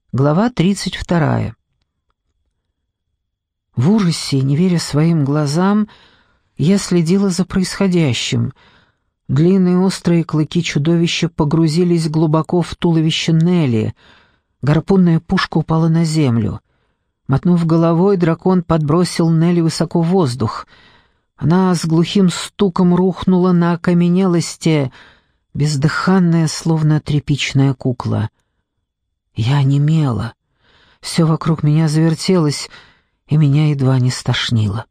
Глава 32. В ужасе, не веря своим глазам, я следила за происходящим. Длинные острые клыки чудовища погрузились глубоко в туловище Нелли. Гарпунная пушка упала на землю. Мотнув головой, дракон подбросил Нелли высоко в воздух. Она с глухим стуком рухнула на окаменелости, бездыханная, словно тряпичная кукла. Я онемела. Все вокруг меня завертелось, и меня едва не стошнило.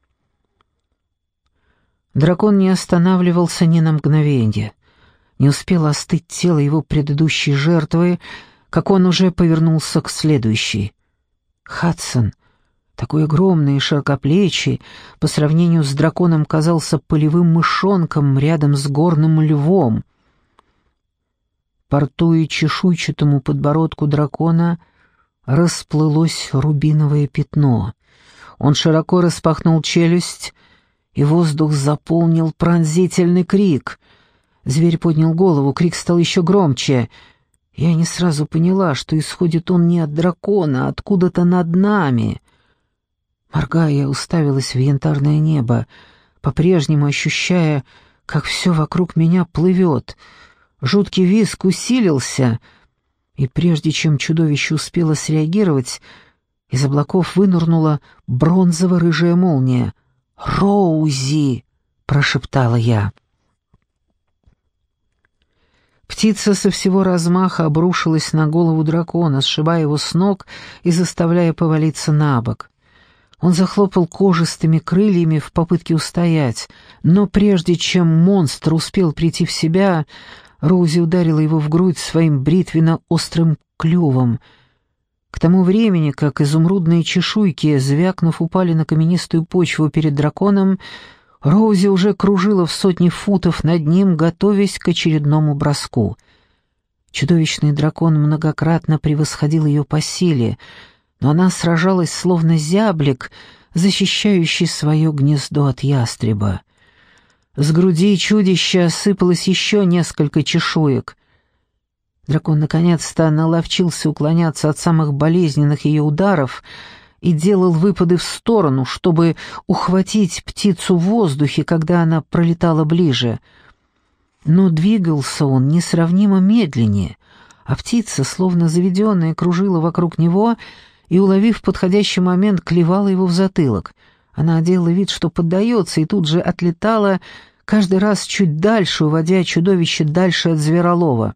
Дракон не останавливался ни на мгновение. Не успело остыть тело его предыдущей жертвы, как он уже повернулся к следующей. Хадсон, такой огромный и широкоплечий, по сравнению с драконом казался полевым мышонком рядом с горным львом. По рту и чешуйчатому подбородку дракона расплылось рубиновое пятно. Он широко распахнул челюсть, и воздух заполнил пронзительный крик. Зверь поднял голову, крик стал еще громче. Я не сразу поняла, что исходит он не от дракона, а откуда-то над нами. Моргая, я уставилась в янтарное небо, по-прежнему ощущая, как все вокруг меня плывет. Жуткий визг усилился, и прежде чем чудовище успело среагировать, из облаков вынырнула бронзово-рыжая молния. «Роузи!» — прошептала я. Птица со всего размаха обрушилась на голову дракона, сшибая его с ног и заставляя повалиться на бок. Он захлопал кожистыми крыльями в попытке устоять, но прежде чем монстр успел прийти в себя, Роузи ударила его в грудь своим бритвенно-острым клювом. К тому времени, как изумрудные чешуйки, звякнув, упали на каменистую почву перед драконом, Роузи уже кружила в сотни футов над ним, готовясь к очередному броску. Чудовищный дракон многократно превосходил ее по силе, но она сражалась словно зяблик, защищающий свое гнездо от ястреба. С груди чудища осыпалось еще несколько чешуек. Дракон наконец-то наловчился уклоняться от самых болезненных ее ударов и делал выпады в сторону, чтобы ухватить птицу в воздухе, когда она пролетала ближе. Но двигался он несравнимо медленнее, а птица, словно заведенная, кружила вокруг него и, уловив подходящий момент, клевала его в затылок. Она делала вид, что поддается, и тут же отлетала, каждый раз чуть дальше, уводя чудовище дальше от зверолова.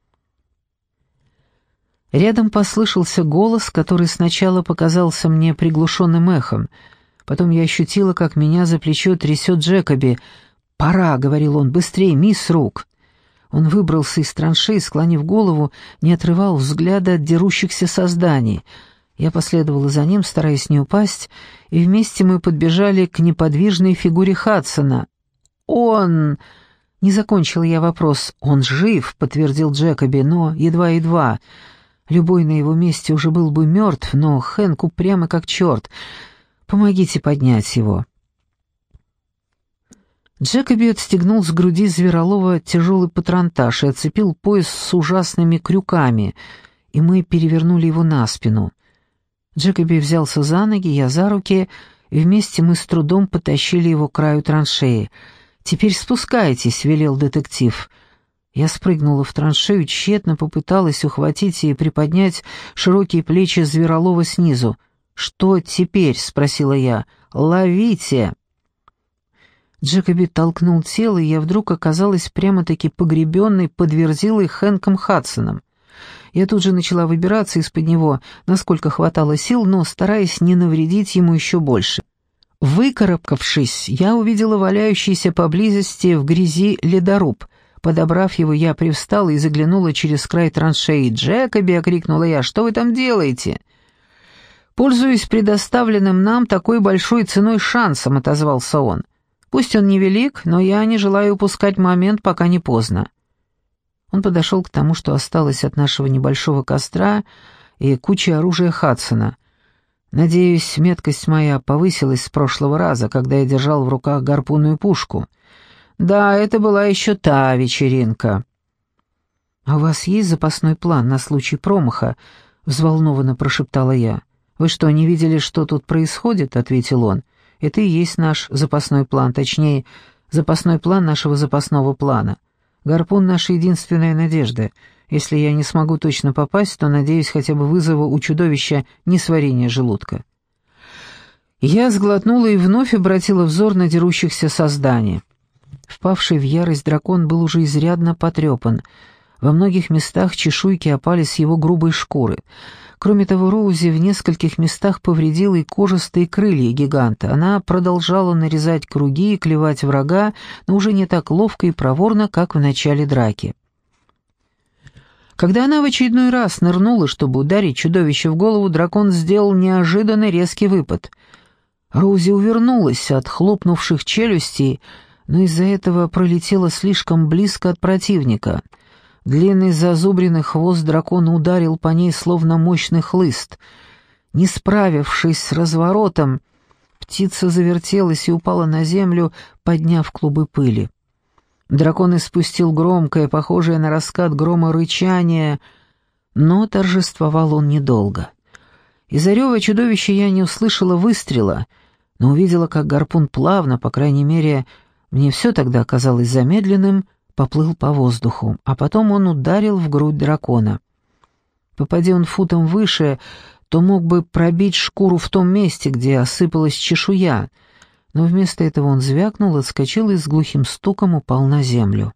Рядом послышался голос, который сначала показался мне приглушенным эхом. Потом я ощутила, как меня за плечо трясет Джекоби. «Пора», — говорил он, — «быстрее, мисс Рук». Он выбрался из траншеи, склонив голову, не отрывал взгляда от дерущихся созданий. Я последовала за ним, стараясь не упасть, и вместе мы подбежали к неподвижной фигуре Хадсона. «Он...» — не закончила я вопрос. «Он жив», — подтвердил Джекоби, — «но едва-едва». Любой на его месте уже был бы мертв, но Хэнк упрямо как черт. Помогите поднять его. Джекоби отстегнул с груди зверолова тяжелый патронтаж и отцепил пояс с ужасными крюками, и мы перевернули его на спину. Джекоби взялся за ноги, я за руки, и вместе мы с трудом потащили его к краю траншеи. «Теперь спускайтесь», — велел детектив. Я спрыгнула в траншею, тщетно попыталась ухватить и приподнять широкие плечи зверолова снизу. «Что теперь?» — спросила я. «Ловите!» Джекоби толкнул тело, и я вдруг оказалась прямо-таки погребенной под верзилой Хэнком Хадсоном. Я тут же начала выбираться из-под него, насколько хватало сил, но стараясь не навредить ему еще больше. Выкарабкавшись, я увидела валяющийся поблизости в грязи ледоруб. Подобрав его, я привстала и заглянула через край траншеи. «Джекоби!» — окрикнула я. «Что вы там делаете?» «Пользуясь предоставленным нам такой большой ценой шансом», — отозвался он. «Пусть он невелик, но я не желаю упускать момент, пока не поздно». Он подошел к тому, что осталось от нашего небольшого костра и кучи оружия Хадсона. Надеюсь, меткость моя повысилась с прошлого раза, когда я держал в руках гарпунную пушку. Да, это была еще та вечеринка. «А у вас есть запасной план на случай промаха?» — взволнованно прошептала я. «Вы что, не видели, что тут происходит?» — ответил он. «Это и есть наш запасной план, точнее, запасной план нашего запасного плана. Гарпун — наша единственная надежда. Если я не смогу точно попасть, то, надеюсь, хотя бы вызову у чудовища несварение желудка». Я сглотнула и вновь обратила взор на дерущихся созданий. Впавший в ярость дракон был уже изрядно потрепан. Во многих местах чешуйки опали с его грубой шкуры. Кроме того, Роузи в нескольких местах повредила и кожистые крылья гиганта. Она продолжала нарезать круги и клевать врага, но уже не так ловко и проворно, как в начале драки. Когда она в очередной раз нырнула, чтобы ударить чудовище в голову, дракон сделал неожиданно резкий выпад. Роузи увернулась от хлопнувших челюстей, но из-за этого пролетела слишком близко от противника. Длинный зазубренный хвост дракона ударил по ней, словно мощный хлыст. Не справившись с разворотом, птица завертелась и упала на землю, подняв клубы пыли. Дракон испустил громкое, похожее на раскат грома рычание, но торжествовал он недолго. Из-за рева чудовища я не услышала выстрела, но увидела, как гарпун плавно, по крайней мере, мне все тогда казалось замедленным, поплыл по воздуху, а потом он ударил в грудь дракона. Попади он футом выше, то мог бы пробить шкуру в том месте, где осыпалась чешуя, но вместо этого он звякнул, отскочил и с глухим стуком упал на землю.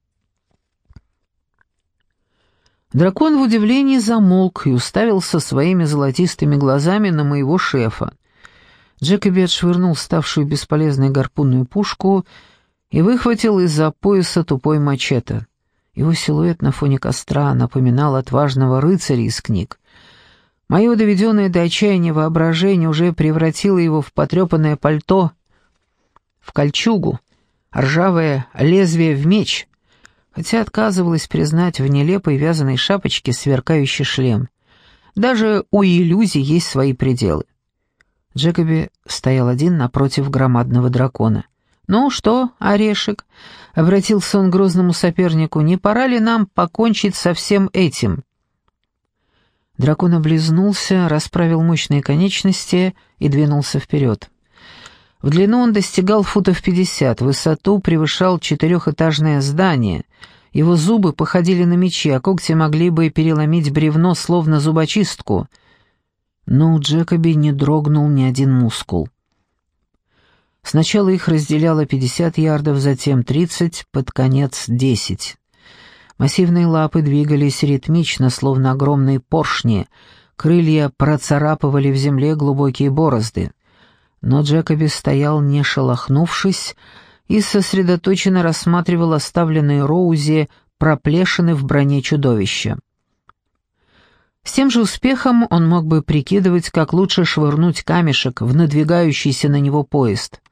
Дракон в удивлении замолк и уставился своими золотистыми глазами на моего шефа. Джекоби отшвырнул ставшую бесполезной гарпунную пушку и выхватил из-за пояса тупой мачете. Его силуэт на фоне костра напоминал отважного рыцаря из книг. Мое доведенное до отчаяния воображение уже превратило его в потрепанное пальто, в кольчугу, ржавое лезвие в меч, хотя отказывалась признать в нелепой вязаной шапочке сверкающий шлем. Даже у иллюзий есть свои пределы. Джекоби стоял один напротив громадного дракона. «Ну что, Орешек?» — обратился он к грозному сопернику. «Не пора ли нам покончить со всем этим?» Дракон облизнулся, расправил мощные конечности и двинулся вперед. В длину он достигал футов 50, в высоту превышал 4-этажное здание. Его зубы походили на мечи, а когти могли бы переломить бревно, словно зубочистку. Но у Джекоби не дрогнул ни один мускул. Сначала их разделяло 50 ярдов, затем 30, под конец 10. Массивные лапы двигались ритмично, словно огромные поршни, крылья процарапывали в земле глубокие борозды. Но Джекоби стоял, не шелохнувшись, и сосредоточенно рассматривал оставленные Роузи проплешины в броне чудовища. С тем же успехом он мог бы прикидывать, как лучше швырнуть камешек в надвигающийся на него поезд.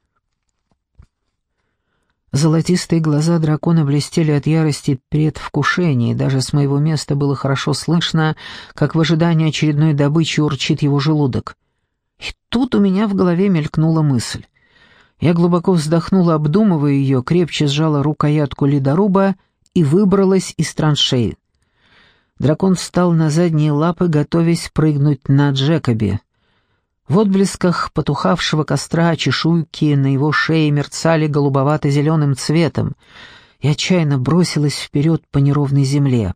Золотистые глаза дракона блестели от ярости предвкушения, и даже с моего места было хорошо слышно, как в ожидании очередной добычи урчит его желудок. И тут у меня в голове мелькнула мысль. Я глубоко вздохнула, обдумывая ее, крепче сжала рукоятку ледоруба и выбралась из траншеи. Дракон встал на задние лапы, готовясь прыгнуть на Джекоби. В отблесках потухавшего костра чешуйки на его шее мерцали голубовато-зеленым цветом, и отчаянно бросилась вперед по неровной земле.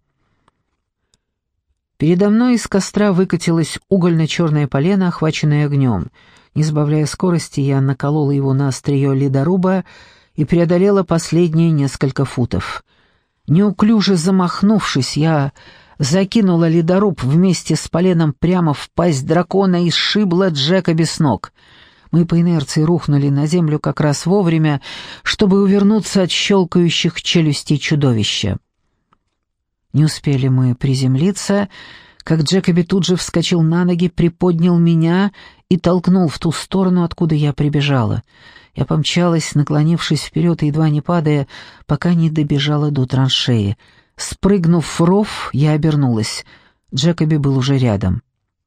Передо мной из костра выкатилось угольно-черное полено, охваченное огнем. Не сбавляя скорости, я наколола его на острие ледоруба и преодолела последние несколько футов. Неуклюже замахнувшись, я закинула ледоруб вместе с поленом прямо в пасть дракона и сшибла Джекоби с ног. Мы по инерции рухнули на землю как раз вовремя, чтобы увернуться от щелкающих челюстей чудовища. Не успели мы приземлиться, как Джекоби тут же вскочил на ноги, приподнял меня и толкнул в ту сторону, откуда я прибежала. Я помчалась, наклонившись вперед и едва не падая, пока не добежала до траншеи. Спрыгнув в ров, я обернулась. Джекоби был уже рядом.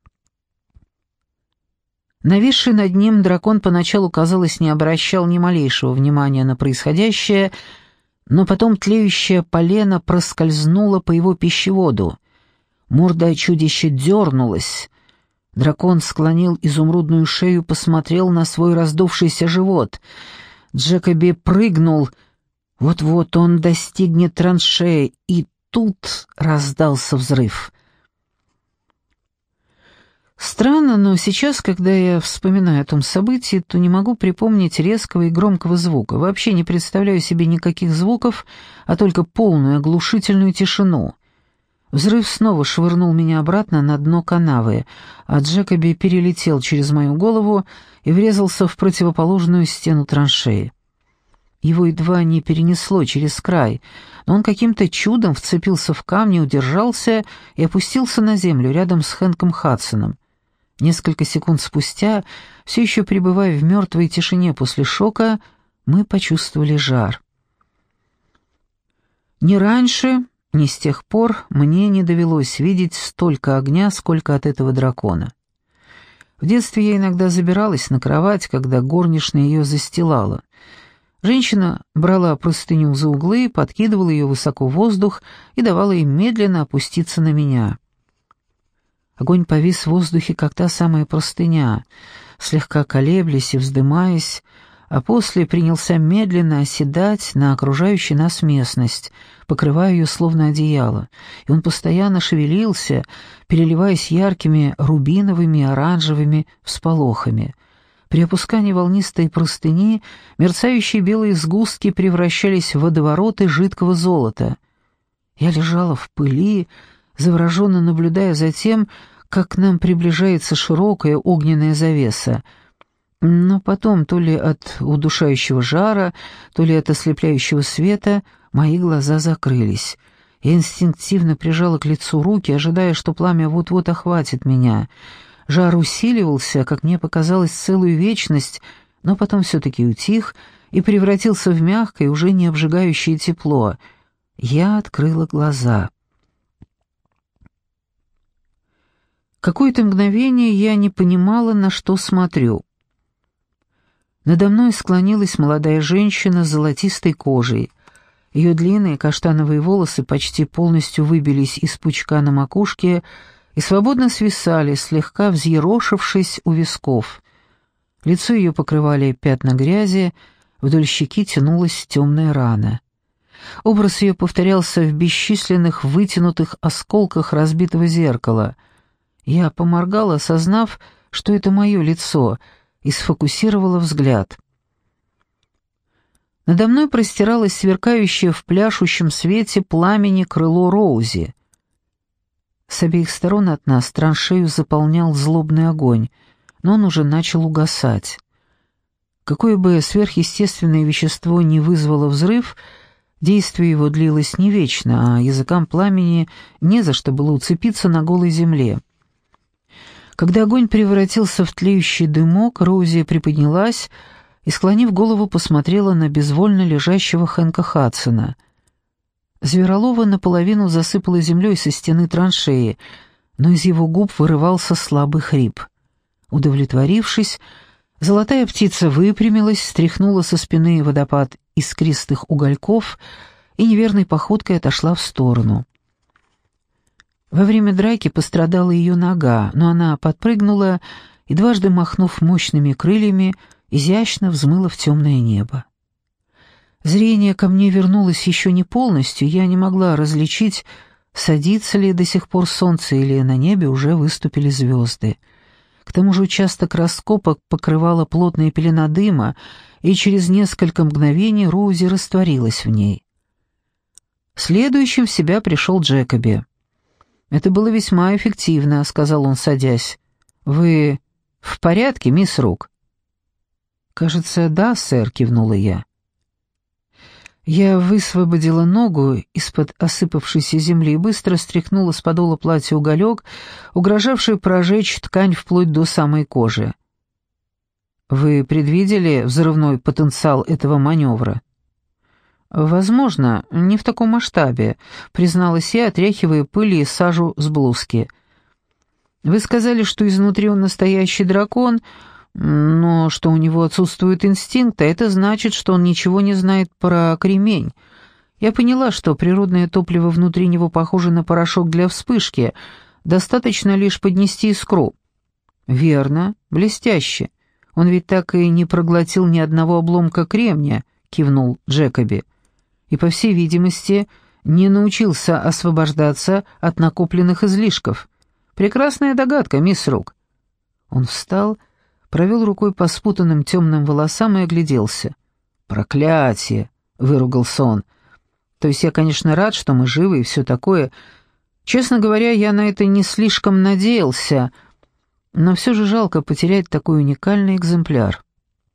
Нависший над ним дракон поначалу, казалось, не обращал ни малейшего внимания на происходящее, но потом тлеющее полено проскользнуло по его пищеводу. Морда чудища дернулась. Дракон склонил изумрудную шею, посмотрел на свой раздувшийся живот. Джекоби прыгнул. Вот-вот он достигнет траншеи, и тут раздался взрыв. Странно, но сейчас, когда я вспоминаю о том событии, то не могу припомнить резкого и громкого звука. Вообще не представляю себе никаких звуков, а только полную оглушительную тишину. Взрыв снова швырнул меня обратно на дно канавы, а Джекоби перелетел через мою голову и врезался в противоположную стену траншеи. Его едва не перенесло через край, но он каким-то чудом вцепился в камни, удержался и опустился на землю рядом с Хэнком Хадсоном. Несколько секунд спустя, все еще пребывая в мертвой тишине после шока, мы почувствовали жар. Ни раньше, ни с тех пор мне не довелось видеть столько огня, сколько от этого дракона. В детстве я иногда забиралась на кровать, когда горничная ее застилала. Женщина брала простыню за углы, подкидывала ее высоко в воздух и давала ей медленно опуститься на меня. Огонь повис в воздухе, как та самая простыня, слегка колеблясь и вздымаясь, а после принялся медленно оседать на окружающую нас местность, покрывая ее словно одеяло, и он постоянно шевелился, переливаясь яркими рубиновыми и оранжевыми всполохами. При опускании волнистой простыни мерцающие белые сгустки превращались в водовороты жидкого золота. Я лежала в пыли, завороженно наблюдая за тем, как к нам приближается широкая огненная завеса. Но потом, то ли от удушающего жара, то ли от ослепляющего света, мои глаза закрылись. Я инстинктивно прижала к лицу руки, ожидая, что пламя вот-вот охватит меня. Жар усиливался, как мне показалось, целую вечность, но потом все-таки утих и превратился в мягкое, уже не обжигающее тепло. Я открыла глаза. Какое-то мгновение я не понимала, на что смотрю. Надо мной склонилась молодая женщина с золотистой кожей. Ее длинные каштановые волосы почти полностью выбились из пучка на макушке и свободно свисали, слегка взъерошившись у висков. Лицо ее покрывали пятна грязи, вдоль щеки тянулась темная рана. Образ ее повторялся в бесчисленных вытянутых осколках разбитого зеркала. Я поморгала, осознав, что это мое лицо, и сфокусировала взгляд. Надо мной простиралось сверкающее в пляшущем свете пламени крыло Роузи. С обеих сторон от нас траншею заполнял злобный огонь, но он уже начал угасать. Какое бы сверхъестественное вещество ни вызвало взрыв, действие его длилось не вечно, а языкам пламени не за что было уцепиться на голой земле. Когда огонь превратился в тлеющий дымок, Роузи приподнялась и, склонив голову, посмотрела на безвольно лежащего Хэнка Хадсона. Зверолова наполовину засыпала землей со стены траншеи, но из его губ вырывался слабый хрип. Удовлетворившись, золотая птица выпрямилась, стряхнула со спины водопад искристых угольков и неверной походкой отошла в сторону. Во время драки пострадала ее нога, но она подпрыгнула и, дважды махнув мощными крыльями, изящно взмыла в темное небо. Зрение ко мне вернулось еще не полностью, я не могла различить, садится ли до сих пор солнце или на небе уже выступили звезды. К тому же участок раскопок покрывала плотная пелена дыма, и через несколько мгновений Роузи растворилась в ней. Следующим в себя пришел Джекоби. «Это было весьма эффективно», — сказал он, садясь. «Вы в порядке, мисс Рук?» «Кажется, да, сэр», — кивнула я. Я высвободила ногу из-под осыпавшейся земли и быстро стряхнула с подола платья уголек, угрожавший прожечь ткань вплоть до самой кожи. «Вы предвидели взрывной потенциал этого маневра?» «Возможно, не в таком масштабе», — призналась я, отряхивая пыль и сажу с блузки. «Вы сказали, что изнутри он настоящий дракон, но что у него отсутствует инстинкт, а это значит, что он ничего не знает про кремень. Я поняла, что природное топливо внутри него похоже на порошок для вспышки, Достаточно лишь поднести искру». «Верно, блестяще. Он ведь так и не проглотил ни одного обломка кремния», — кивнул Джекоби. «И, по всей видимости, не научился освобождаться от накопленных излишков. Прекрасная догадка, мисс Рук». Он встал, провел рукой по спутанным темным волосам и огляделся. «Проклятие!» — выругался он. «То есть я, конечно, рад, что мы живы и все такое. Честно говоря, я на это не слишком надеялся, но все же жалко потерять такой уникальный экземпляр».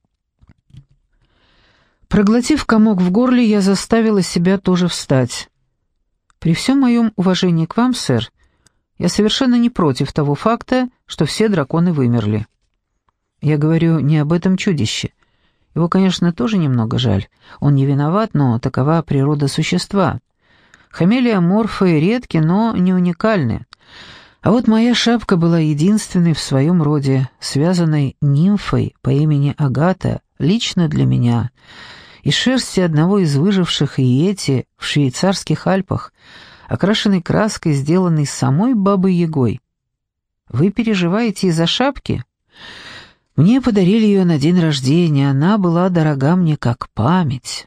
Проглотив комок в горле, я заставила себя тоже встать. «При всем моем уважении к вам, сэр, я совершенно не против того факта, что все драконы вымерли. Я говорю не об этом чудище. Его, конечно, тоже немного жаль. Он не виноват, но такова природа существа. Хамелеоморфы редки, но не уникальны. А вот моя шапка была единственной в своем роде, связанной нимфой по имени Агата, лично для меня, из шерсти одного из выживших йети в швейцарских Альпах, окрашенной краской, сделанной самой Бабой-Ягой. Вы переживаете из-за шапки? Мне подарили ее на день рождения, она была дорога мне как память».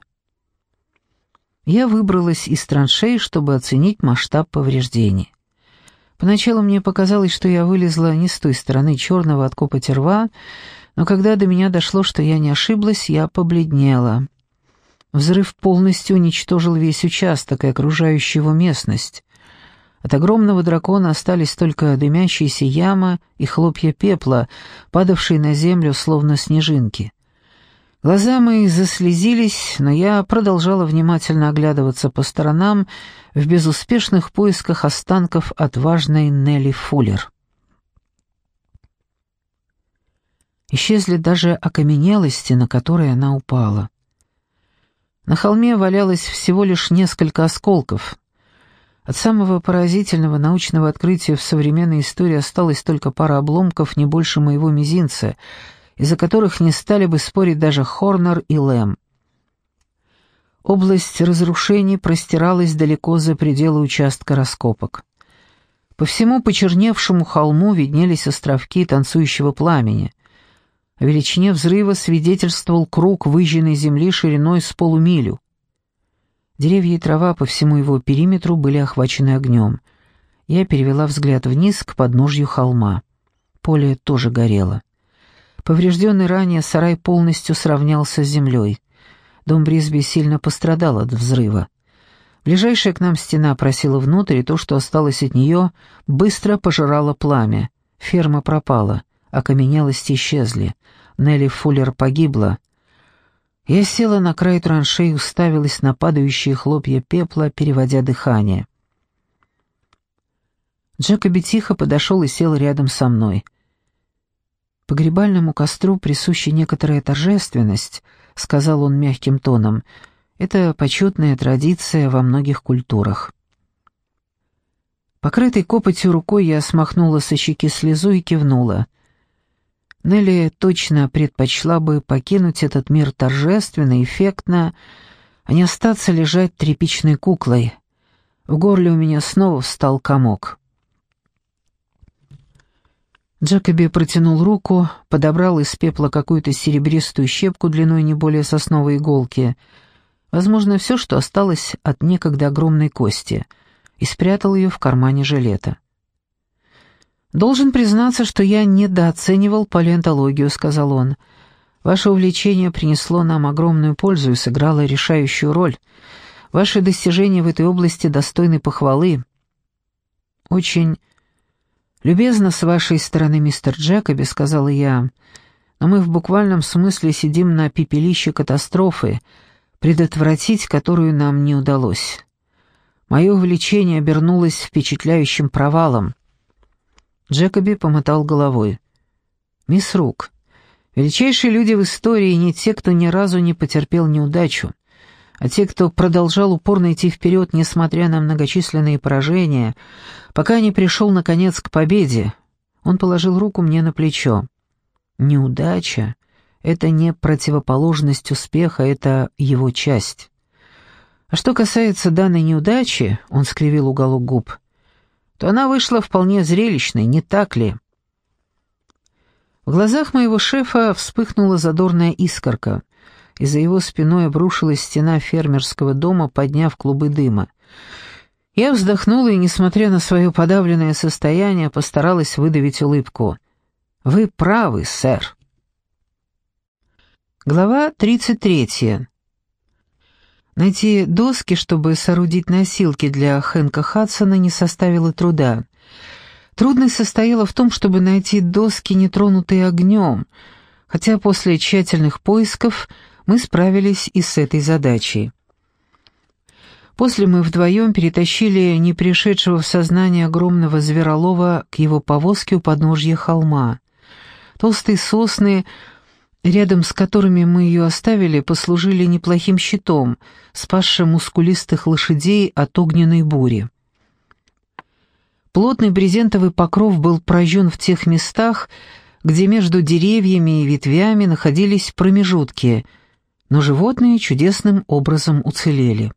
Я выбралась из траншеи, чтобы оценить масштаб повреждений. Поначалу мне показалось, что я вылезла не с той стороны черного от копоти рва, но когда до меня дошло, что я не ошиблась, я побледнела. Взрыв полностью уничтожил весь участок и окружающую его местность. От огромного дракона остались только дымящаяся яма и хлопья пепла, падавшие на землю, словно снежинки. Глаза мои заслезились, но я продолжала внимательно оглядываться по сторонам в безуспешных поисках останков отважной Нелли Фуллер. Исчезли даже окаменелости, на которые она упала. На холме валялось всего лишь несколько осколков. От самого поразительного научного открытия в современной истории осталась только пара обломков не больше моего мизинца, из-за которых не стали бы спорить даже Хорнер и Лэм. Область разрушений простиралась далеко за пределы участка раскопок. По всему почерневшему холму виднелись островки танцующего пламени. О величине взрыва свидетельствовал круг выжженной земли шириной с полумилю. Деревья и трава по всему его периметру были охвачены огнем. Я перевела взгляд вниз к подножью холма. Поле тоже горело. Поврежденный ранее сарай полностью сравнялся с землей. Дом Брисби сильно пострадал от взрыва. Ближайшая к нам стена просела внутрь, и то, что осталось от нее, быстро пожирало пламя. Ферма пропала, окаменелости исчезли. Нелли Фуллер погибла. Я села на край траншеи и уставилась на падающие хлопья пепла, переводя дыхание. Джекоби тихо подошел и сел рядом со мной. «Погребальному костру присуща некоторая торжественность», — сказал он мягким тоном. «Это почетная традиция во многих культурах». Покрытой копотью рукой я смахнула со щеки слезу и кивнула. Нелли точно предпочла бы покинуть этот мир торжественно, эффектно, а не остаться лежать тряпичной куклой. В горле у меня снова встал комок. Джекоби протянул руку, подобрал из пепла какую-то серебристую щепку длиной не более сосновой иголки, возможно, все, что осталось от некогда огромной кости, и спрятал ее в кармане жилета. «Должен признаться, что я недооценивал палеонтологию», — сказал он. «Ваше увлечение принесло нам огромную пользу и сыграло решающую роль. Ваши достижения в этой области достойны похвалы». «Очень любезно с вашей стороны, мистер Джекоби», — сказала я, «но мы в буквальном смысле сидим на пепелище катастрофы, предотвратить которую нам не удалось. Мое увлечение обернулось впечатляющим провалом». Джекоби помотал головой. «Мисс Рук, величайшие люди в истории не те, кто ни разу не потерпел неудачу, а те, кто продолжал упорно идти вперед, несмотря на многочисленные поражения, пока не пришел, наконец, к победе». Он положил руку мне на плечо. «Неудача — это не противоположность успеха, это его часть. А что касается данной неудачи», — он скривил уголок губ, то она вышла вполне зрелищной, не так ли? В глазах моего шефа вспыхнула задорная искорка, и за его спиной обрушилась стена фермерского дома, подняв клубы дыма. Я вздохнула и, несмотря на свое подавленное состояние, постаралась выдавить улыбку. «Вы правы, сэр». Глава 33. Найти доски, чтобы соорудить носилки для Хэнка Хадсона, не составило труда. Трудность состояла в том, чтобы найти доски, не тронутые огнем, хотя после тщательных поисков мы справились и с этой задачей. После мы вдвоем перетащили не пришедшего в сознание огромного зверолова к его повозке у подножья холма. Толстые сосны, рядом с которыми мы ее оставили, послужили неплохим щитом, спасшим мускулистых лошадей от огненной бури. Плотный брезентовый покров был прожжен в тех местах, где между деревьями и ветвями находились промежутки, но животные чудесным образом уцелели.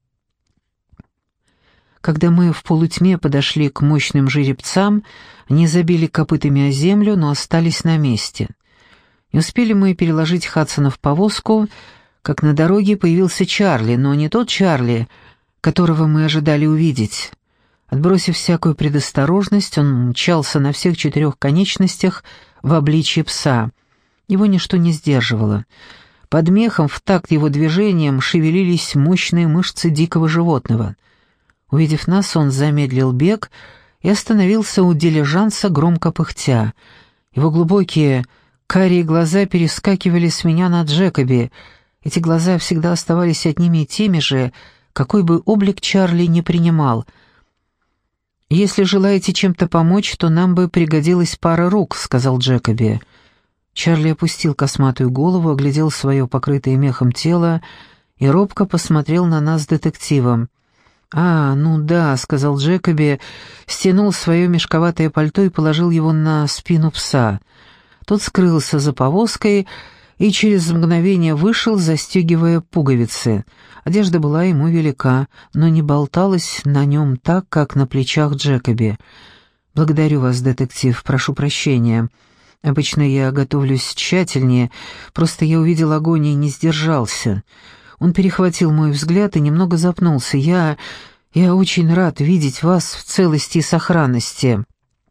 Когда мы в полутьме подошли к мощным жеребцам, они забили копытами о землю, но остались на месте. Не успели мы переложить Хадсона в повозку, как на дороге появился Чарли, но не тот Чарли, которого мы ожидали увидеть. Отбросив всякую предосторожность, он мчался на всех 4 конечностях в обличье пса. Его ничто не сдерживало. Под мехом в такт его движением шевелились мощные мышцы дикого животного. Увидев нас, он замедлил бег и остановился у дилижанса, громко пыхтя. Его глубокие карие глаза перескакивали с меня на Джекоби. Эти глаза всегда оставались одними и теми же, какой бы облик Чарли не принимал. «Если желаете чем-то помочь, то нам бы пригодилась пара рук», — сказал Джекоби. Чарли опустил косматую голову, оглядел свое покрытое мехом тело и робко посмотрел на нас с детективом. «А, ну да», — сказал Джекоби, стянул свое мешковатое пальто и положил его на спину пса. Тот скрылся за повозкой и через мгновение вышел, застегивая пуговицы. Одежда была ему велика, но не болталась на нем так, как на плечах Джекоби. «Благодарю вас, детектив, прошу прощения. Обычно я готовлюсь тщательнее, просто я увидел огонь и не сдержался». Он перехватил мой взгляд и немного запнулся. «Я очень рад видеть вас в целости и сохранности».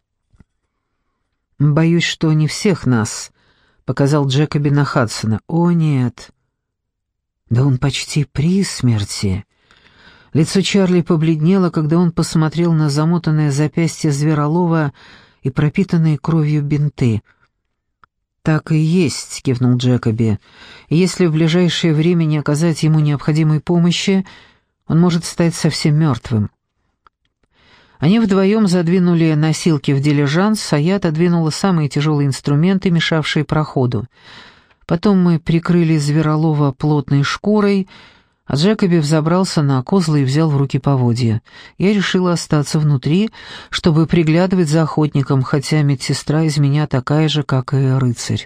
«Боюсь, что не всех нас», — показал Джекоби на Хадсона. «О, нет». «Да он почти при смерти». Лицо Чарли побледнело, когда он посмотрел на замотанное запястье зверолова и пропитанные кровью бинты. «Так и есть», — кивнул Джекоби. «Если в ближайшее время не оказать ему необходимой помощи, он может стать совсем мертвым». Они вдвоем задвинули носилки в дилижанс, а я отодвинула самые тяжелые инструменты, мешавшие проходу. Потом мы прикрыли зверолова плотной шкурой, а Джекоби взобрался на козлы и взял в руки поводья. Я решила остаться внутри, чтобы приглядывать за охотником, хотя медсестра из меня такая же, как и рыцарь.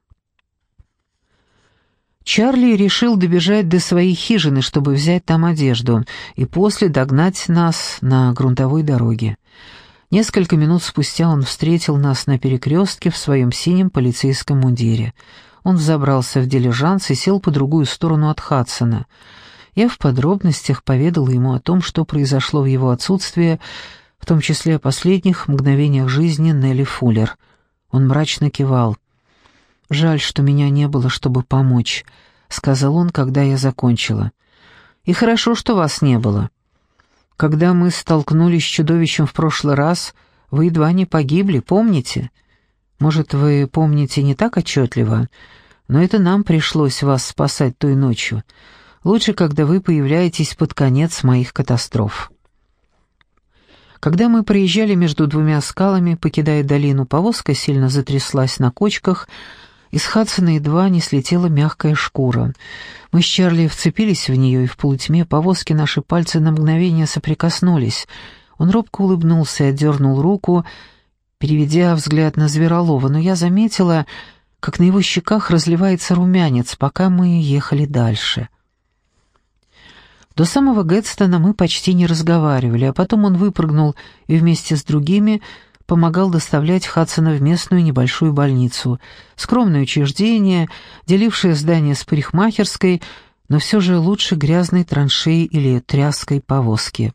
Чарли решил добежать до своей хижины, чтобы взять там одежду, и после догнать нас на грунтовой дороге. Несколько минут спустя он встретил нас на перекрестке в своем синем полицейском мундире. Он взобрался в дилижанс и сел по другую сторону от Хадсона. Я в подробностях поведала ему о том, что произошло в его отсутствие, в том числе о последних мгновениях жизни Нелли Фуллер. Он мрачно кивал. «Жаль, что меня не было, чтобы помочь», — сказал он, когда я закончила. «И хорошо, что вас не было. Когда мы столкнулись с чудовищем в прошлый раз, вы едва не погибли, помните? Может, вы помните не так отчетливо, но это нам пришлось вас спасать той ночью. Лучше, когда вы появляетесь под конец моих катастроф». Когда мы проезжали между 2 скалами, покидая долину, повозка сильно затряслась на кочках, из Хадсона едва не слетела мягкая шкура. Мы с Чарли вцепились в нее, и в полутьме повозки наши пальцы на мгновение соприкоснулись. Он робко улыбнулся и отдернул руку, переведя взгляд на зверолова, но я заметила, как на его щеках разливается румянец, пока мы ехали дальше. До самого Гэдстона мы почти не разговаривали, а потом он выпрыгнул и вместе с другими помогал доставлять Хадсона в местную небольшую больницу, скромное учреждение, делившее здание с парикмахерской, но все же лучше грязной траншеи или тряской повозки.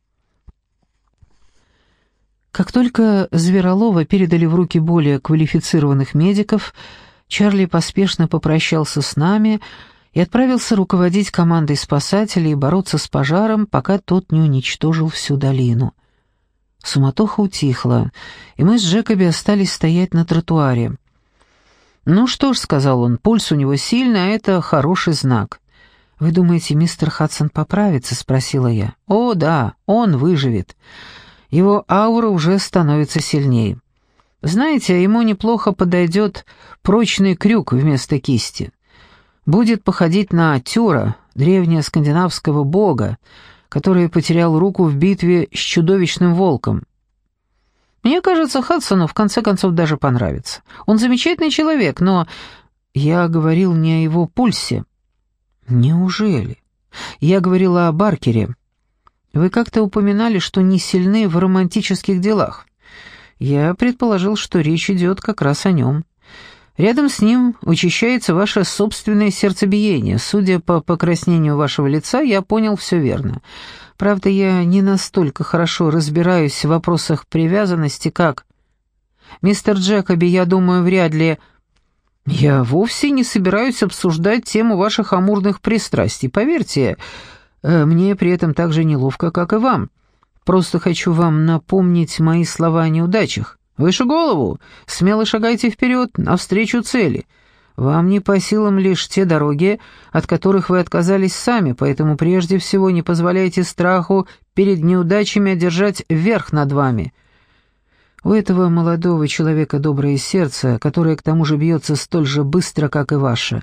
Как только Зверолова передали в руки более квалифицированных медиков, Чарли поспешно попрощался с нами и отправился руководить командой спасателей и бороться с пожаром, пока тот не уничтожил всю долину. Суматоха утихла, и мы с Джекоби остались стоять на тротуаре. «Ну что ж», — сказал он, — «пульс у него сильный, а это хороший знак». «Вы думаете, мистер Хадсон поправится?» — спросила я. «О, да, он выживет. Его аура уже становится сильнее. Знаете, ему неплохо подойдет прочный крюк вместо кисти. Будет походить на Тюра, древнего скандинавского бога, который потерял руку в битве с чудовищным волком. Мне кажется, Хадсону в конце концов даже понравится. Он замечательный человек, но я говорил не о его пульсе». «Неужели? Я говорила о Баркере. Вы как-то упоминали, что не сильны в романтических делах. Я предположил, что речь идет как раз о нем. Рядом с ним учащается ваше собственное сердцебиение. Судя по покраснению вашего лица, я понял все верно. Правда, я не настолько хорошо разбираюсь в вопросах привязанности, как... Мистер Джекоби, я думаю, вряд ли... Я вовсе не собираюсь обсуждать тему ваших амурных пристрастий. Поверьте, мне при этом так же неловко, как и вам. Просто хочу вам напомнить мои слова о неудачах. Выше голову, смело шагайте вперед, навстречу цели. Вам не по силам лишь те дороги, от которых вы отказались сами, поэтому прежде всего не позволяйте страху перед неудачами одержать верх над вами. У этого молодого человека доброе сердце, которое к тому же бьется столь же быстро, как и ваше.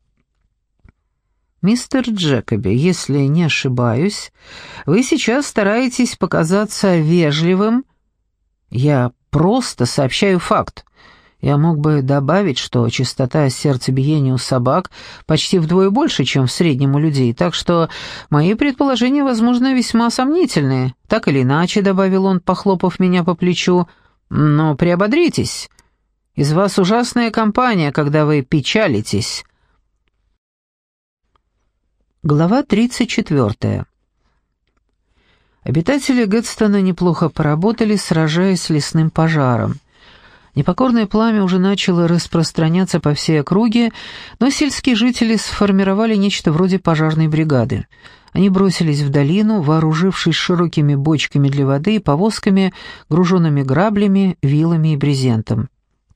Мистер Джекоби, если не ошибаюсь, вы сейчас стараетесь показаться вежливым. Я просто сообщаю факт. Я мог бы добавить, что частота сердцебиения у собак почти вдвое больше, чем в среднем у людей, так что мои предположения, возможно, весьма сомнительные. Так или иначе, добавил он, похлопав меня по плечу, но приободритесь. Из вас ужасная компания, когда вы печалитесь. Глава 34. Обитатели Гэдстона неплохо поработали, сражаясь с лесным пожаром. Непокорное пламя уже начало распространяться по всей округе, но сельские жители сформировали нечто вроде пожарной бригады. Они бросились в долину, вооружившись широкими бочками для воды и повозками, груженными граблями, вилами и брезентом.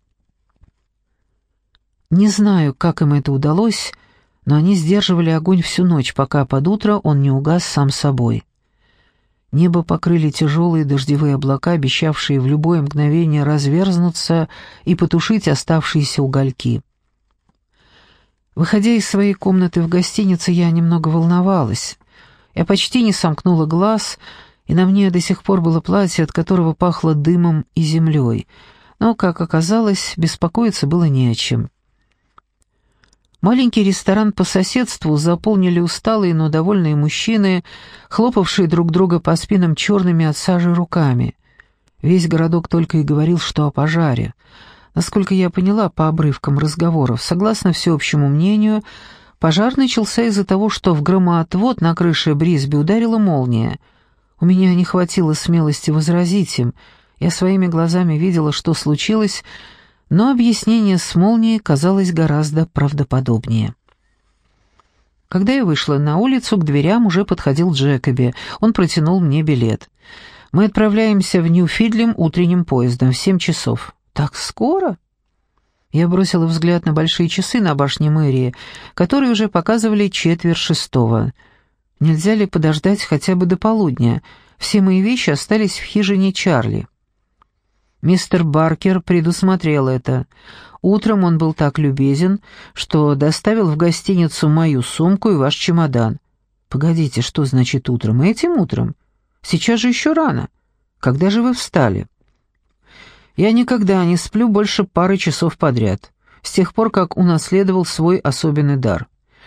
Не знаю, как им это удалось, но они сдерживали огонь всю ночь, пока под утро он не угас сам собой. Небо покрыли тяжелые дождевые облака, обещавшие в любое мгновение разверзнуться и потушить оставшиеся угольки. Выходя из своей комнаты в гостинице, я немного волновалась. Я почти не сомкнула глаз, и на мне до сих пор было платье, от которого пахло дымом и землей. Но, как оказалось, беспокоиться было не о чем. Маленький ресторан по соседству заполнили усталые, но довольные мужчины, хлопавшие друг друга по спинам черными от сажи руками. Весь городок только и говорил, что о пожаре. Насколько я поняла по обрывкам разговоров, согласно всеобщему мнению, пожар начался из-за того, что в громоотвод на крыше Брисби ударила молния. У меня не хватило смелости возразить им. Я своими глазами видела, что случилось, но объяснение с молнией казалось гораздо правдоподобнее. Когда я вышла на улицу, к дверям уже подходил Джекоби. Он протянул мне билет. «Мы отправляемся в Нью-Фидлем утренним поездом в 7 часов». «Так скоро?» Я бросила взгляд на большие часы на башне мэрии, которые уже показывали 5:45. Нельзя ли подождать хотя бы до полудня? Все мои вещи остались в хижине Чарли. Мистер Баркер предусмотрел это. Утром он был так любезен, что доставил в гостиницу мою сумку и ваш чемодан. Погодите, что значит утром? Этим утром? Сейчас же еще рано. Когда же вы встали? Я никогда не сплю больше пары часов подряд, с тех пор, как унаследовал свой особенный дар.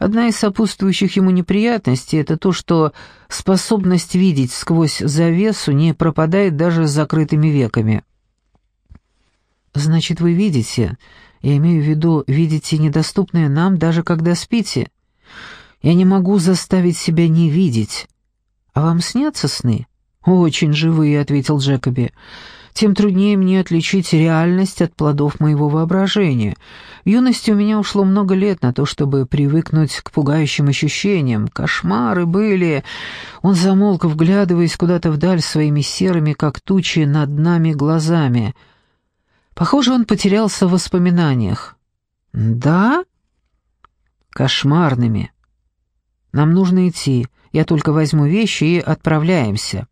Одна из сопутствующих ему неприятностей — это то, что способность видеть сквозь завесу не пропадает даже с закрытыми веками. «Значит, вы видите, я имею в виду, видите недоступное нам, даже когда спите? Я не могу заставить себя не видеть. А вам снятся сны?» «Очень живые», — ответил Джекоби. «Тем труднее мне отличить реальность от плодов моего воображения. В юности у меня ушло много лет на то, чтобы привыкнуть к пугающим ощущениям. Кошмары были...» Он замолк, вглядываясь куда-то вдаль своими серыми, как тучи, над нами глазами. Похоже, он потерялся в воспоминаниях. «Да?» «Кошмарными. Нам нужно идти. Я только возьму вещи и отправляемся».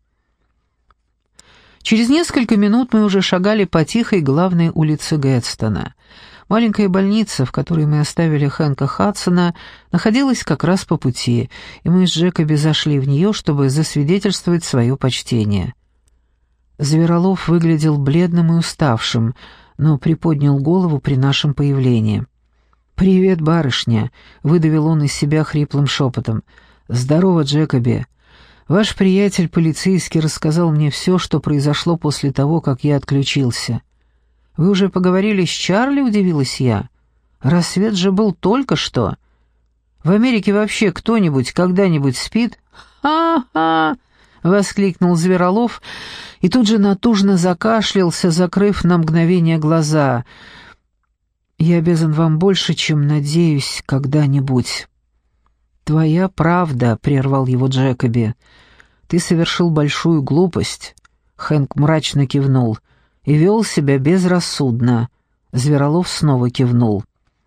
Через несколько минут мы уже шагали по тихой главной улице Гэдстона. Маленькая больница, в которой мы оставили Хэнка Хадсона, находилась как раз по пути, и мы с Джекоби зашли в нее, чтобы засвидетельствовать свое почтение. Зверолов выглядел бледным и уставшим, но приподнял голову при нашем появлении. «Привет, барышня», — выдавил он из себя хриплым шепотом. «Здорово, Джекоби. Ваш приятель полицейский рассказал мне все, что произошло после того, как я отключился». «Вы уже поговорили с Чарли?» — удивилась я. «Рассвет же был только что. В Америке вообще кто-нибудь когда-нибудь спит?» «Ха-ха!» — воскликнул Зверолов и тут же натужно закашлялся, закрыв на мгновение глаза. «Я обязан вам больше, чем надеюсь когда-нибудь». «Твоя правда», — прервал его Джекоби. «Ты совершил большую глупость». Хэнк мрачно кивнул. «И вел себя безрассудно». Зверолов снова кивнул.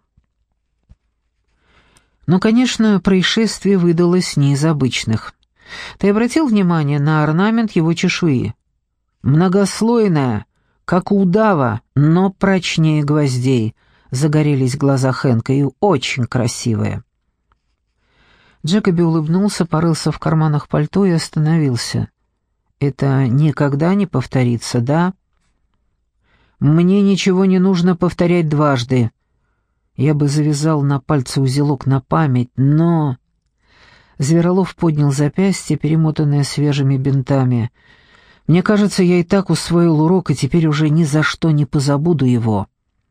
Но, конечно, происшествие выдалось не из обычных. Ты обратил внимание на орнамент его чешуи? Многослойная, как у удава, но прочнее гвоздей. Загорелись глаза Хэнка, и очень красивая. Джекоби улыбнулся, порылся в карманах пальто и остановился. «Это никогда не повторится, да?» «Мне ничего не нужно повторять дважды. Я бы завязал на пальце узелок на память, но...» Зверолов поднял запястье, перемотанное свежими бинтами. «Мне кажется, я и так усвоил урок, и теперь уже ни за что не позабуду его».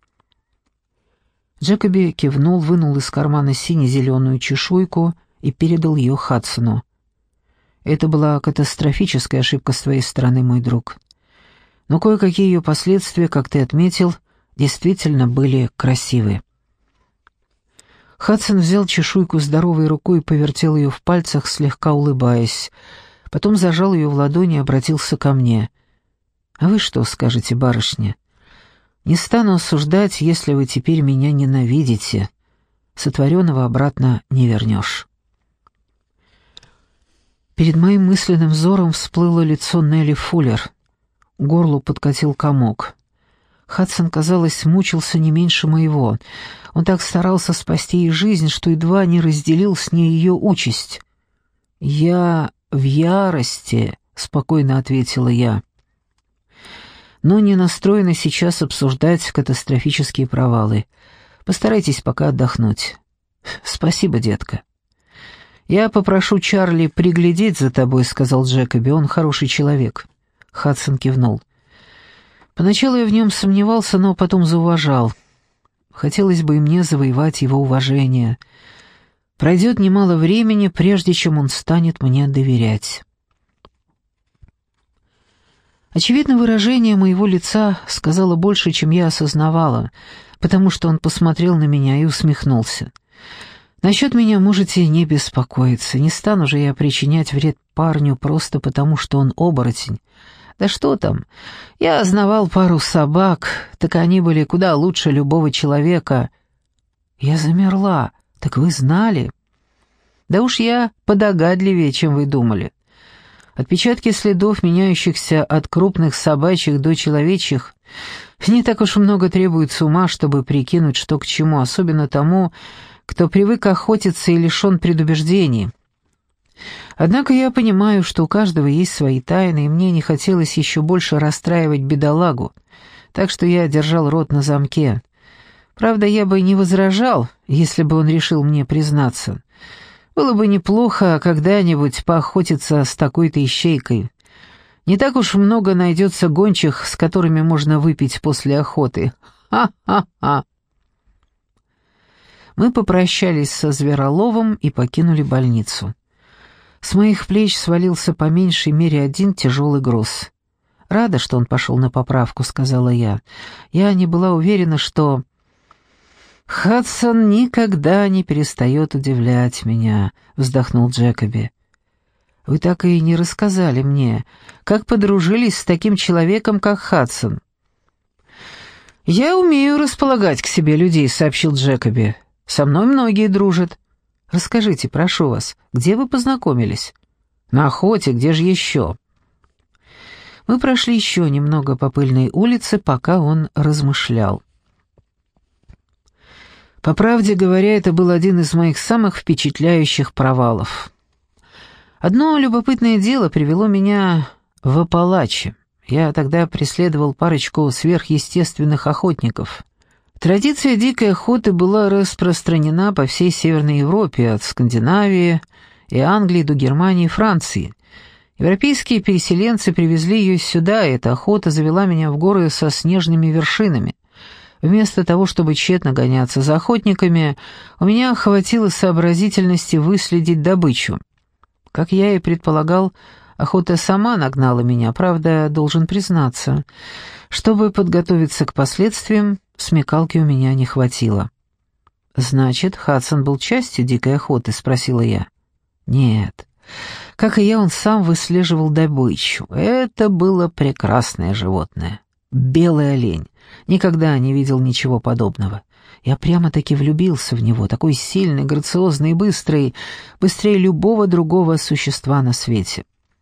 Джекоби кивнул, вынул из кармана сине-зеленую чешуйку и передал ее Хадсону. «Это была катастрофическая ошибка с твоей стороны, мой друг. Но кое-какие ее последствия, как ты отметил, действительно были красивы». Хадсон взял чешуйку здоровой рукой и повертел ее в пальцах, слегка улыбаясь. Потом зажал ее в ладони и обратился ко мне. «А вы что скажете, барышня? Не стану осуждать, если вы теперь меня ненавидите. Сотворенного обратно не вернешь». Перед моим мысленным взором всплыло лицо Нелли Фуллер. К горлу подкатил комок. Хадсон, казалось, мучился не меньше моего. Он так старался спасти ей жизнь, что едва не разделил с ней ее участь. «Я в ярости», — спокойно ответила я. «Но не настроена сейчас обсуждать катастрофические провалы. Постарайтесь пока отдохнуть». «Спасибо, детка». «Я попрошу Чарли приглядеть за тобой», — сказал Джекоби. «Он хороший человек». Хадсон кивнул. Поначалу я в нем сомневался, но потом зауважал. Хотелось бы и мне завоевать его уважение. Пройдет немало времени, прежде чем он станет мне доверять. Очевидно, выражение моего лица сказало больше, чем я осознавала, потому что он посмотрел на меня и усмехнулся. «Насчет меня можете не беспокоиться. Не стану же я причинять вред парню просто потому, что он оборотень. Да что там, я знавал пару собак, так они были куда лучше любого человека». Я замерла. «Так вы знали?» «Да уж я подогадливее, чем вы думали. Отпечатки следов, меняющихся от крупных собачьих до человечьих, не так уж много требуется ума, чтобы прикинуть, что к чему, особенно тому, кто привык охотиться и лишен предубеждений. Однако я понимаю, что у каждого есть свои тайны, и мне не хотелось еще больше расстраивать бедолагу, так что я держал рот на замке. Правда, я бы не возражал, если бы он решил мне признаться, Было бы неплохо когда-нибудь поохотиться с такой-то ищейкой. Не так уж много найдется гончих, с которыми можно выпить после охоты. Ха-ха-ха!» Мы попрощались со Звероловым и покинули больницу. С моих плеч свалился по меньшей мере один тяжелый груз. «Рада, что он пошел на поправку», — сказала я. Я не была уверена, что... «Хадсон никогда не перестает удивлять меня», — вздохнул Джекоби. «Вы так и не рассказали мне, как подружились с таким человеком, как Хадсон». «Я умею располагать к себе людей», — сообщил Джекоби. «Со мной многие дружат. Расскажите, прошу вас, где вы познакомились?» «На охоте, где же еще?» Мы прошли еще немного по пыльной улице, пока он размышлял. По правде говоря, это был один из моих самых впечатляющих провалов. Одно любопытное дело привело меня в Апалачи. Я тогда преследовал парочку сверхъестественных охотников. Традиция дикой охоты была распространена по всей Северной Европе, от Скандинавии и Англии до Германии и Франции. Европейские переселенцы привезли ее сюда, и эта охота завела меня в горы со снежными вершинами. Вместо того, чтобы тщетно гоняться за охотниками, у меня хватило сообразительности выследить добычу. Как я и предполагал, охота сама нагнала меня, правда, должен признаться. Чтобы подготовиться к последствиям, смекалки у меня не хватило. «Значит, Хадсон был частью дикой охоты?» — спросила я. «Нет. Как и я, он сам выслеживал добычу. Это было прекрасное животное. Белый олень. Никогда не видел ничего подобного. Я прямо-таки влюбился в него, такой сильный, грациозный и быстрый, быстрее любого другого существа на свете».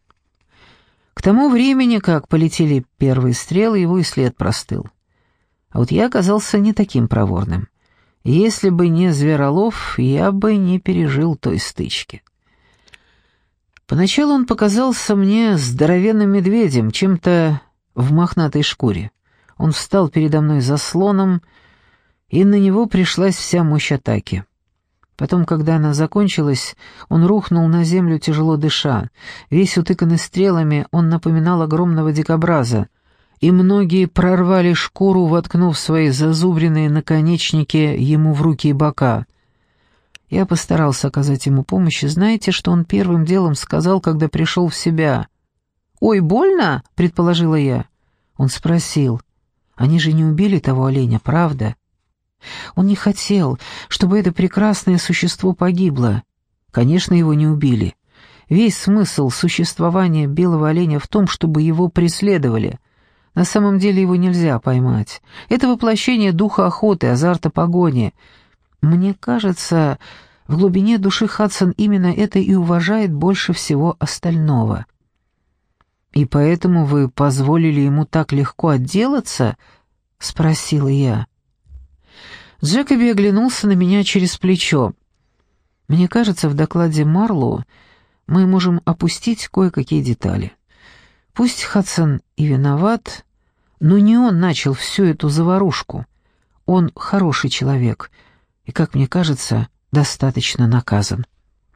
К тому времени, как полетели первые стрелы, его и след простыл. А вот я оказался не таким проворным. Если бы не Зверолов, я бы не пережил той стычки. Поначалу он показался мне здоровенным медведем, чем-то в мохнатой шкуре. Он встал передо мной заслоном, и на него пришлась вся мощь атаки. Потом, когда она закончилась, он рухнул на землю, тяжело дыша. Весь утыканный стрелами, он напоминал огромного дикобраза, и многие прорвали шкуру, воткнув свои зазубренные наконечники ему в руки и бока. Я постарался оказать ему помощь, и знаете, что он первым делом сказал, когда пришел в себя? «Ой, больно?» — предположила я. Он спросил: «Они же не убили того оленя, правда?» Он не хотел, чтобы это прекрасное существо погибло. Конечно, его не убили. Весь смысл существования белого оленя в том, чтобы его преследовали. На самом деле его нельзя поймать. Это воплощение духа охоты, азарта погони. Мне кажется, в глубине души Хадсон именно это и уважает больше всего остального. «И поэтому вы позволили ему так легко отделаться?» — спросила я. Джекоби оглянулся на меня через плечо. «Мне кажется, в докладе Марлоу мы можем опустить кое-какие детали. Пусть Хадсон и виноват, но не он начал всю эту заварушку. Он хороший человек и, как мне кажется, достаточно наказан».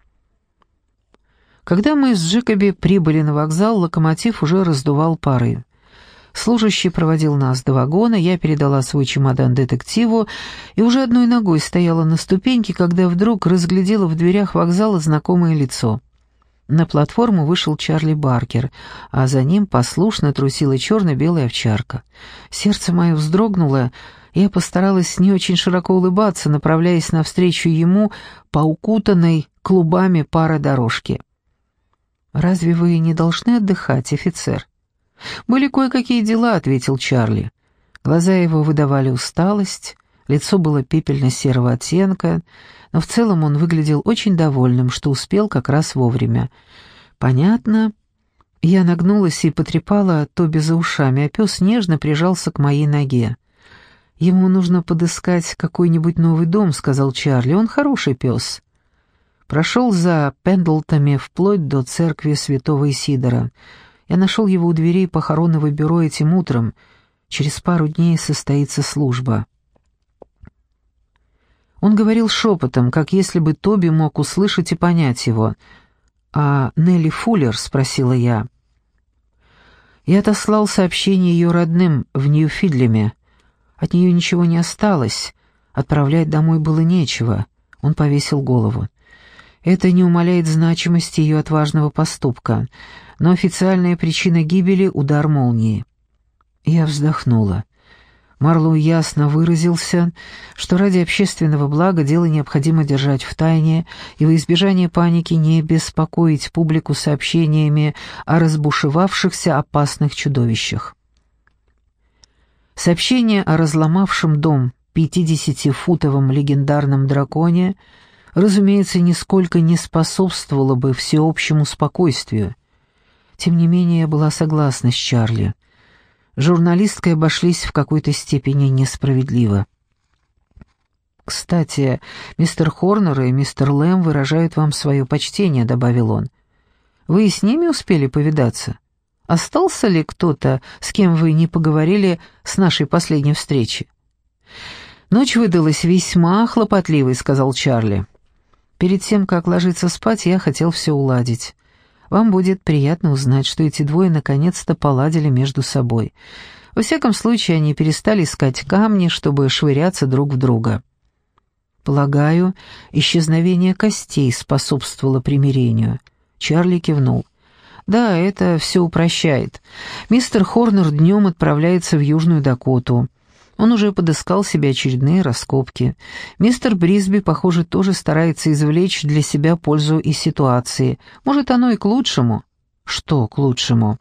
Когда мы с Джекоби прибыли на вокзал, локомотив уже раздувал пары. Служащий проводил нас до вагона, я передала свой чемодан детективу и уже одной ногой стояла на ступеньке, когда вдруг разглядела в дверях вокзала знакомое лицо. На платформу вышел Чарли Баркер, а за ним послушно трусила черно-белая овчарка. Сердце мое вздрогнуло, и я постаралась не очень широко улыбаться, направляясь навстречу ему по укутанной клубами пара дорожки. «Разве вы не должны отдыхать, офицер?» «Были кое-какие дела», — ответил Чарли. Глаза его выдавали усталость, лицо было пепельно-серого оттенка, но в целом он выглядел очень довольным, что успел как раз вовремя. «Понятно». Я нагнулась и потрепала Тоби за ушами, а пес нежно прижался к моей ноге. «Ему нужно подыскать какой-нибудь новый дом», — сказал Чарли. «Он хороший пес». Прошел за Пендлтонами вплоть до церкви святого Исидора. Я нашел его у дверей похоронного бюро этим утром. Через пару дней состоится служба. Он говорил шепотом, как если бы Тоби мог услышать и понять его. «А Нелли Фуллер?» — спросила я. Я отослал сообщение ее родным в Нью-Фидлеме. От нее ничего не осталось, отправлять домой было нечего. Он повесил голову. Это не умаляет значимости ее отважного поступка, но официальная причина гибели — удар молнии. Я вздохнула. Марлоу ясно выразился, что ради общественного блага дело необходимо держать в тайне и во избежание паники не беспокоить публику сообщениями о разбушевавшихся опасных чудовищах. Сообщение о разломавшем дом 50-футовом легендарном драконе, разумеется, нисколько не способствовало бы всеобщему спокойствию. Тем не менее, я была согласна с Чарли. Журналисткой обошлись в какой-то степени несправедливо. «Кстати, мистер Хорнер и мистер Лэм выражают вам свое почтение», — добавил он. «Вы и с ними успели повидаться? Остался ли кто-то, с кем вы не поговорили с нашей последней встречи?» «Ночь выдалась весьма хлопотливой», — сказал Чарли. «Перед тем, как ложиться спать, я хотел все уладить. Вам будет приятно узнать, что эти двое наконец-то поладили между собой. Во всяком случае, они перестали искать камни, чтобы швыряться друг в друга. Полагаю, исчезновение костей способствовало примирению». Чарли кивнул. «Да, это все упрощает. Мистер Хорнер днем отправляется в Южную Дакоту. Он уже подыскал себе очередные раскопки. Мистер Брисби, похоже, тоже старается извлечь для себя пользу из ситуации. Может, оно и к лучшему?» «Что к лучшему?»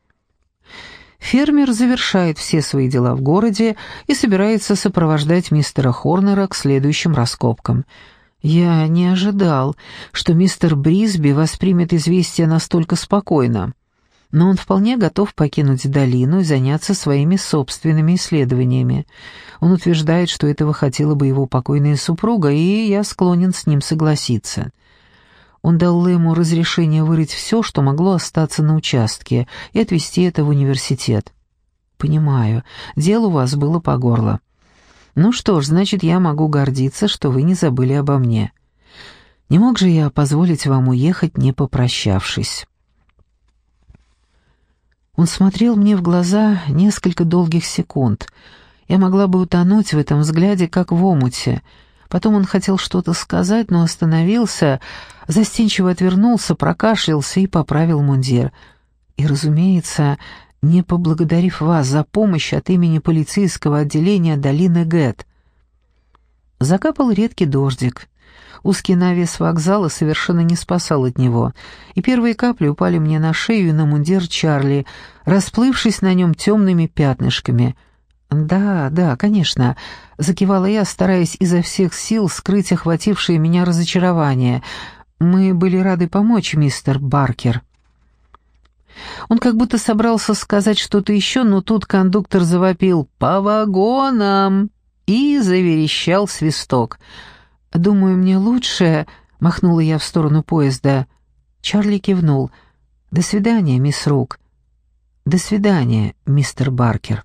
Фермер завершает все свои дела в городе и собирается сопровождать мистера Хорнера к следующим раскопкам. Я не ожидал, что мистер Брисби воспримет известие настолько спокойно. Но он вполне готов покинуть долину и заняться своими собственными исследованиями. Он утверждает, что этого хотела бы его покойная супруга, и я склонен с ним согласиться. Он дал Лэму разрешение вырыть все, что могло остаться на участке, и отвезти это в университет. «Понимаю, дело у вас было по горло. Ну что ж, значит, я могу гордиться, что вы не забыли обо мне. Не мог же я позволить вам уехать, не попрощавшись?» Он смотрел мне в глаза несколько долгих секунд. Я могла бы утонуть в этом взгляде, как в омуте. Потом он хотел что-то сказать, но остановился, застенчиво отвернулся, прокашлялся и поправил мундир. И, разумеется, не поблагодарив вас за помощь от имени полицейского отделения долины Гэт. Закапал редкий дождик. Узкий навес вокзала совершенно не спасал от него, и первые капли упали мне на шею и на мундир Чарли, расплывшись на нем темными пятнышками. «Да, конечно», — закивала я, стараясь изо всех сил скрыть охватившее меня разочарование. «Мы были рады помочь, мистер Баркер». Он как будто собрался сказать что-то еще, но тут кондуктор завопил «По вагонам!» и заверещал свисток. «Думаю, мне лучше...» — махнула я в сторону поезда. Чарли кивнул. «До свидания, мисс Рук». «До свидания, мистер Баркер».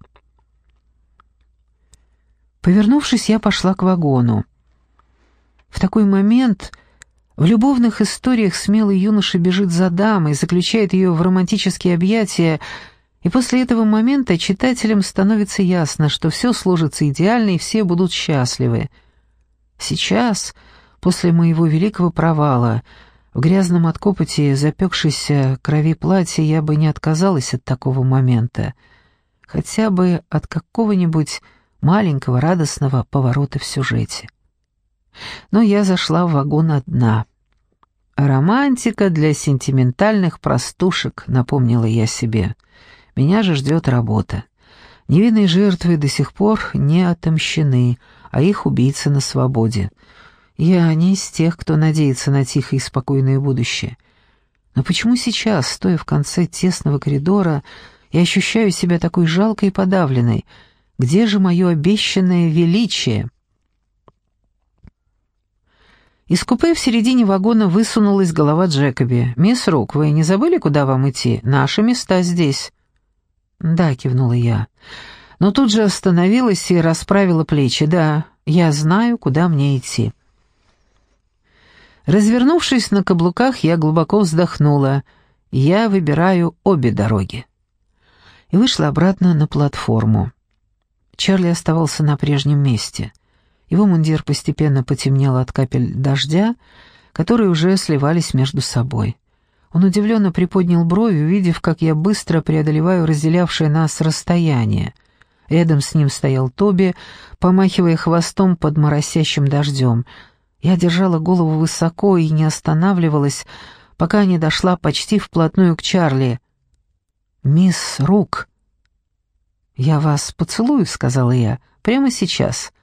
Повернувшись, я пошла к вагону. В такой момент в любовных историях смелый юноша бежит за дамой, заключает ее в романтические объятия, и после этого момента читателям становится ясно, что все сложится идеально и все будут счастливы. Сейчас, после моего великого провала, в грязном от копоти запекшейся крови платье, я бы не отказалась от такого момента, хотя бы от какого-нибудь маленького радостного поворота в сюжете. Но я зашла в вагон одна. «Романтика для сентиментальных простушек», — напомнила я себе. «Меня же ждет работа. Невинные жертвы до сих пор не отомщены, а их убийцы на свободе. Я не из тех, кто надеется на тихое и спокойное будущее. Но почему сейчас, стоя в конце тесного коридора, я ощущаю себя такой жалкой и подавленной? Где же мое обещанное величие?» Из купе в середине вагона высунулась голова Джекоби. «Мисс Рук, вы не забыли, куда вам идти? Наши места здесь». «Да», — кивнула я. Но тут же остановилась и расправила плечи. «Да, Я знаю, куда мне идти». Развернувшись на каблуках, я глубоко вздохнула. Я выбираю обе дороги. И вышла обратно на платформу. Чарли оставался на прежнем месте. Его мундир постепенно потемнел от капель дождя, которые уже сливались между собой. Он удивленно приподнял брови, увидев, как я быстро преодолеваю разделявшее нас расстояние. Рядом с ним стоял Тоби, помахивая хвостом под моросящим дождем. Я держала голову высоко и не останавливалась, пока не дошла почти вплотную к Чарли. «Мисс Рук». «Я вас поцелую», — сказала я, — «прямо сейчас».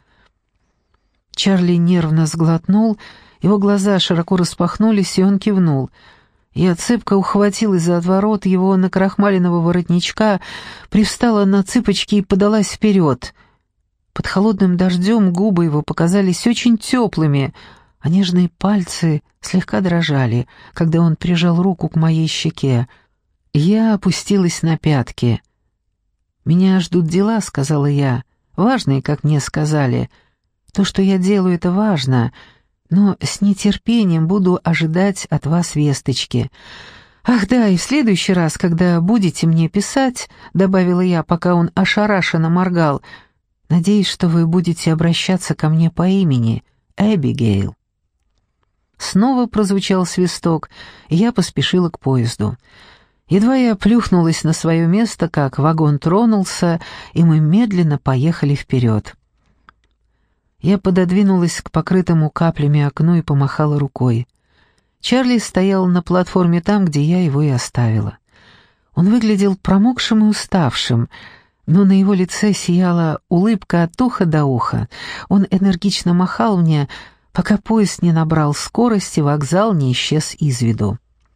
Чарли нервно сглотнул, его глаза широко распахнулись, и он кивнул. Я цепко ухватилась за отворот его накрахмаленного воротничка, привстала на цыпочки и подалась вперед. Под холодным дождем губы его показались очень теплыми, а нежные пальцы слегка дрожали, когда он прижал руку к моей щеке. Я опустилась на пятки. «Меня ждут дела», — сказала я, — «важные, как мне сказали. То, что я делаю, это важно, но с нетерпением буду ожидать от вас весточки. Ах да, и в следующий раз, когда будете мне писать», — добавила я, пока он ошарашенно моргал, — «надеюсь, что вы будете обращаться ко мне по имени Эбигейл». Снова прозвучал свисток, и я поспешила к поезду. Едва я плюхнулась на свое место, как вагон тронулся, и мы медленно поехали вперед. Я пододвинулась к покрытому каплями окну и помахала рукой. Чарли стоял на платформе там, где я его и оставила. Он выглядел промокшим и уставшим, но на его лице сияла улыбка от уха до уха. Он энергично махал мне, пока поезд не набрал скорости, вокзал не исчез из виду.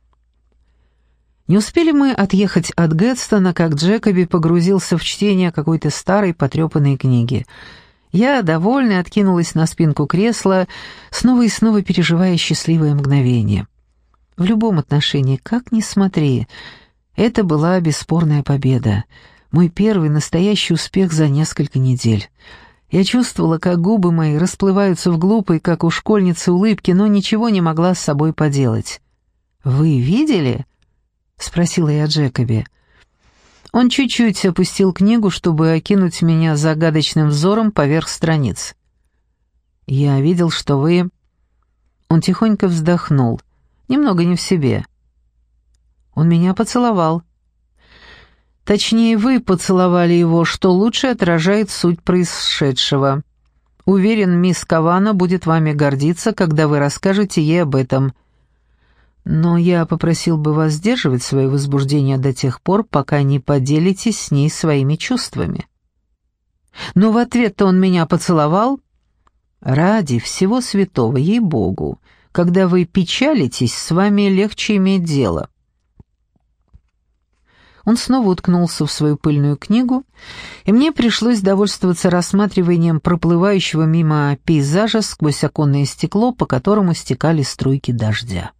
Не успели мы отъехать от Гэдстона, как Джекоби погрузился в чтение какой-то старой потрепанной книги. Я, довольная, откинулась на спинку кресла, снова и снова переживая счастливое мгновение. В любом отношении, как ни смотри, это была бесспорная победа, мой первый настоящий успех за несколько недель. Я чувствовала, как губы мои расплываются в глупой, как у школьницы, улыбке, но ничего не могла с собой поделать. «Вы видели?» — спросила я Джекоби. Он чуть-чуть опустил книгу, чтобы окинуть меня загадочным взором поверх страниц. «Я видел, что вы...» Он тихонько вздохнул, немного не в себе. «Он меня поцеловал». «Точнее, вы поцеловали его, что лучше отражает суть происшедшего. Уверен, мисс Кавана будет вами гордиться, когда вы расскажете ей об этом. Но я попросил бы вас сдерживать свое возбуждение до тех пор, пока не поделитесь с ней своими чувствами». «Но в ответ-то он меня поцеловал?» «Ради всего святого, ей-богу, когда вы печалитесь, с вами легче иметь дело». Он снова уткнулся в свою пыльную книгу, и мне пришлось довольствоваться рассматриванием проплывающего мимо пейзажа сквозь оконное стекло, по которому стекали струйки дождя.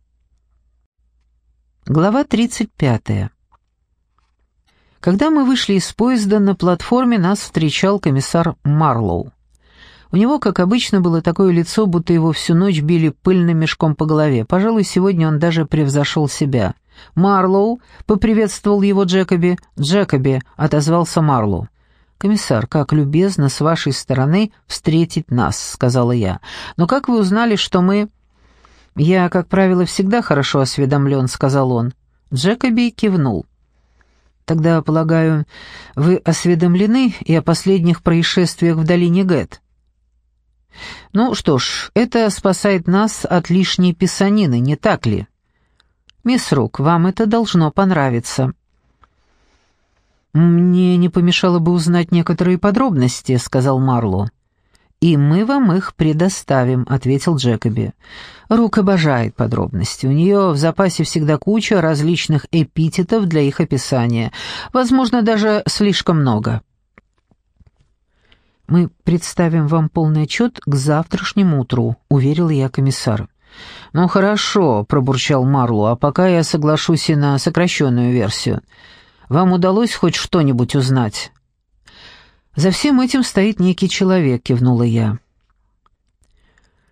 Глава 35. Когда мы вышли из поезда, на платформе нас встречал комиссар Марлоу. У него, как обычно, было такое лицо, будто его всю ночь били пыльным мешком по голове. Пожалуй, сегодня он даже превзошел себя. «Марлоу!» — поприветствовал его Джекоби. «Джекоби!» — отозвался Марлоу. «Комиссар, как любезно с вашей стороны встретить нас», — сказала я. «Но как вы узнали, что мы...» «Я, как правило, всегда хорошо осведомлен», — сказал он. Джекоби кивнул. «Тогда, полагаю, вы осведомлены и о последних происшествиях в долине Гэт?» «Ну что ж, это спасает нас от лишней писанины, не так ли? Мисс Рук, вам это должно понравиться». «Мне не помешало бы узнать некоторые подробности», — сказал Марлоу. «И мы вам их предоставим», — ответил Джекоби. «Рук обожает подробности. У нее в запасе всегда куча различных эпитетов для их описания. Возможно, даже слишком много». «Мы представим вам полный отчет к завтрашнему утру», — уверил я комиссара. «Ну хорошо», — пробурчал Марлоу, «а пока я соглашусь и на сокращенную версию. Вам удалось хоть что-нибудь узнать?» «За всем этим стоит некий человек», — кивнула я.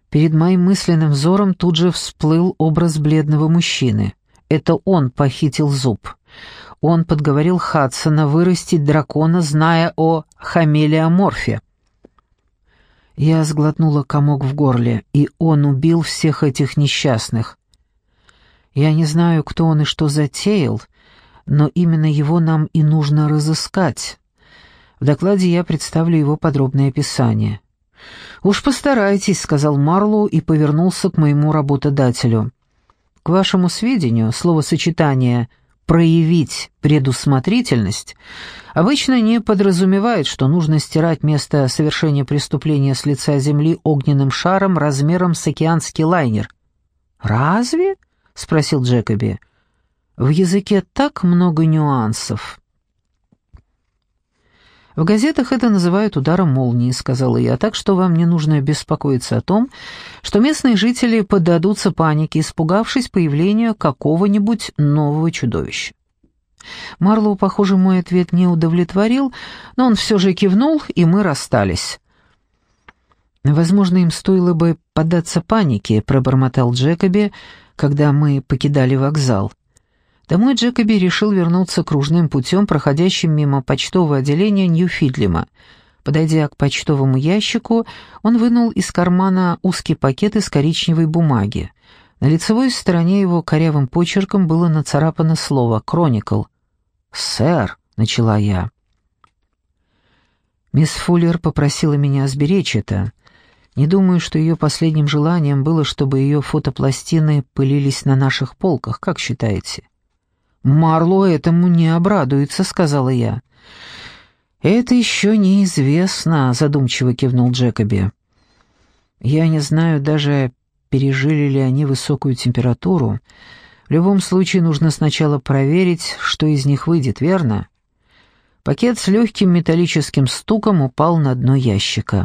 Перед моим мысленным взором тут же всплыл образ бледного мужчины. Это он похитил зуб. Он подговорил Хадсона вырастить дракона, зная о хамелеоморфе. Я сглотнула комок в горле, и он убил всех этих несчастных. Я не знаю, кто он и что затеял, но именно его нам и нужно разыскать. В докладе я представлю его подробное описание. «Уж постарайтесь», — сказал Марлоу и повернулся к моему работодателю. «К вашему сведению, словосочетание «проявить предусмотрительность» обычно не подразумевает, что нужно стирать место совершения преступления с лица земли огненным шаром размером с океанский лайнер». «Разве?» — спросил Джекоби. «В языке так много нюансов». «В газетах это называют ударом молнии», — сказала я, «так что вам не нужно беспокоиться о том, что местные жители поддадутся панике, испугавшись появления какого-нибудь нового чудовища». Марлоу, похоже, мой ответ не удовлетворил, но он все же кивнул, и мы расстались. «Возможно, им стоило бы поддаться панике», — пробормотал Джекоби, когда мы покидали вокзал. Домой Джекоби решил вернуться кружным путем, проходящим мимо почтового отделения Нью-Фидлима. Подойдя к почтовому ящику, он вынул из кармана узкий пакет из коричневой бумаги. На лицевой стороне его корявым почерком было нацарапано слово «Кроникл». «Сэр», — начала я. Мисс Фуллер попросила меня сберечь это. Не думаю, что ее последним желанием было, чтобы ее фотопластины пылились на наших полках, как считаете? «Марлоу этому не обрадуется», — сказала я. «Это еще неизвестно», — задумчиво кивнул Джекоби. «Я не знаю даже, пережили ли они высокую температуру. В любом случае нужно сначала проверить, что из них выйдет, верно?» Пакет с легким металлическим стуком упал на дно ящика.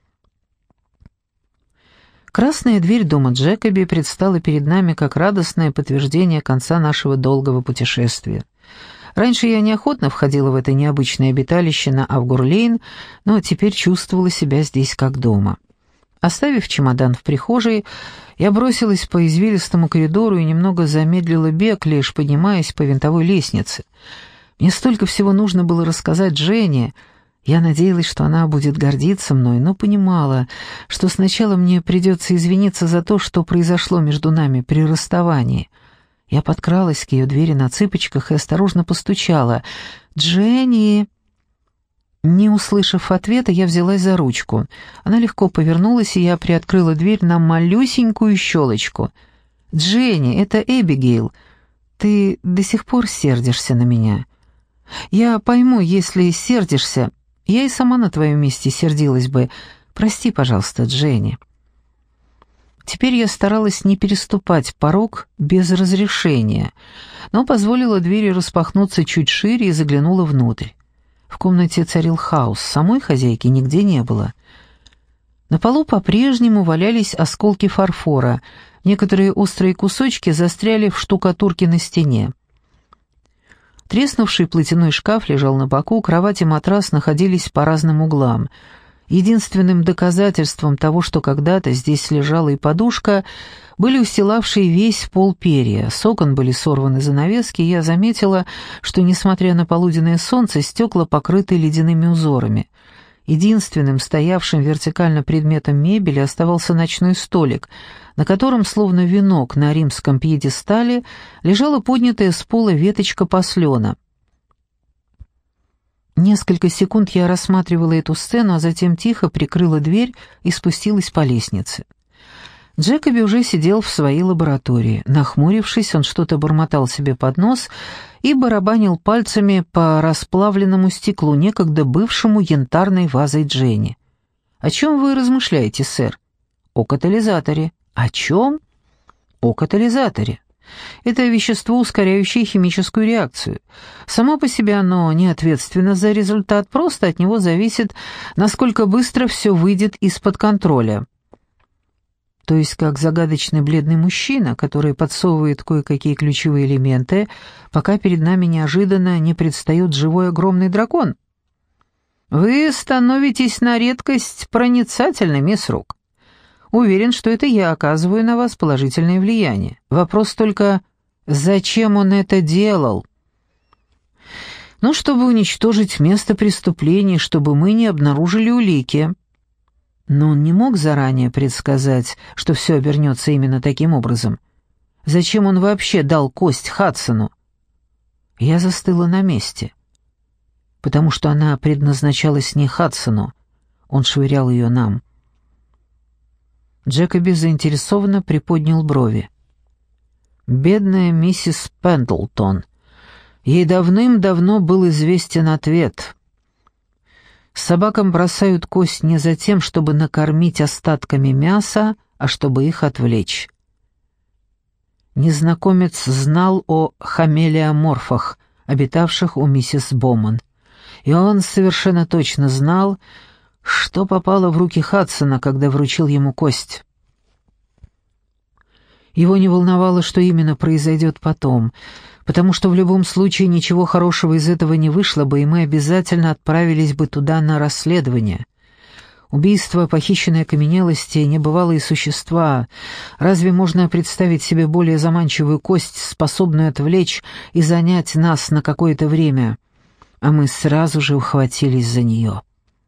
Красная дверь дома Джекоби предстала перед нами как радостное подтверждение конца нашего долгого путешествия. Раньше я неохотно входила в это необычное обиталище на Авгур-Лейн, но теперь чувствовала себя здесь как дома. Оставив чемодан в прихожей, я бросилась по извилистому коридору и немного замедлила бег, лишь поднимаясь по винтовой лестнице. Мне столько всего нужно было рассказать Дженни. Я надеялась, что она будет гордиться мной, но понимала, что сначала мне придется извиниться за то, что произошло между нами при расставании. Я подкралась к ее двери на цыпочках и осторожно постучала. «Дженни!» Не услышав ответа, я взялась за ручку. Она легко повернулась, и я приоткрыла дверь на малюсенькую щелочку. «Дженни, это Эбигейл. Ты до сих пор сердишься на меня?» «Я пойму, если сердишься. Я и сама на твоем месте сердилась бы. Прости, пожалуйста, Дженни». Теперь я старалась не переступать порог без разрешения, но позволила двери распахнуться чуть шире и заглянула внутрь. В комнате царил хаос, самой хозяйки нигде не было. На полу по-прежнему валялись осколки фарфора, некоторые острые кусочки застряли в штукатурке на стене. Треснувший платяной шкаф лежал на боку, кровать и матрас находились по разным углам. Единственным доказательством того, что когда-то здесь лежала и подушка, были устилавшие весь пол перья. С окон были сорваны занавески, и я заметила, что, несмотря на полуденное солнце, стекла покрыты ледяными узорами. Единственным стоявшим вертикально предметом мебели оставался ночной столик, на котором, словно венок на римском пьедестале, лежала поднятая с пола веточка паслёна. Несколько секунд я рассматривала эту сцену, а затем тихо прикрыла дверь и спустилась по лестнице. Джекоби уже сидел в своей лаборатории. Нахмурившись, он что-то бормотал себе под нос и барабанил пальцами по расплавленному стеклу, некогда бывшему янтарной вазой Дженни. «О чем вы размышляете, сэр?» «О катализаторе». «О чем?» «О катализаторе. Это вещество, ускоряющее химическую реакцию. Само по себе оно не ответственно за результат, просто от него зависит, насколько быстро все выйдет из-под контроля». То есть как загадочный бледный мужчина, который подсовывает кое-какие ключевые элементы, пока перед нами неожиданно не предстает живой огромный дракон. «Вы становитесь на редкость проницательны, мисс Рук. Уверен, что это я оказываю на вас положительное влияние. Вопрос только, зачем он это делал? Ну, чтобы уничтожить место преступления, чтобы мы не обнаружили улики. Но он не мог заранее предсказать, что все обернется именно таким образом. Зачем он вообще дал кость Хадсону? Я застыла на месте. Потому что она предназначалась не Хадсону. Он швырял ее нам. Джекоби заинтересованно приподнял брови. «Бедная миссис Пендлтон. Ей давным-давно был известен ответ. Собакам бросают кость не за тем, чтобы накормить остатками мяса, а чтобы их отвлечь». Незнакомец знал о хамелеоморфах, обитавших у миссис Боман. И он совершенно точно знал, что попало в руки Хадсона, когда вручил ему кость. Его не волновало, что именно произойдет потом, потому что в любом случае ничего хорошего из этого не вышло бы, и мы обязательно отправились бы туда на расследование. Убийство, похищенные окаменелости, небывалые существа. Разве можно представить себе более заманчивую кость, способную отвлечь и занять нас на какое-то время? А мы сразу же ухватились за нее.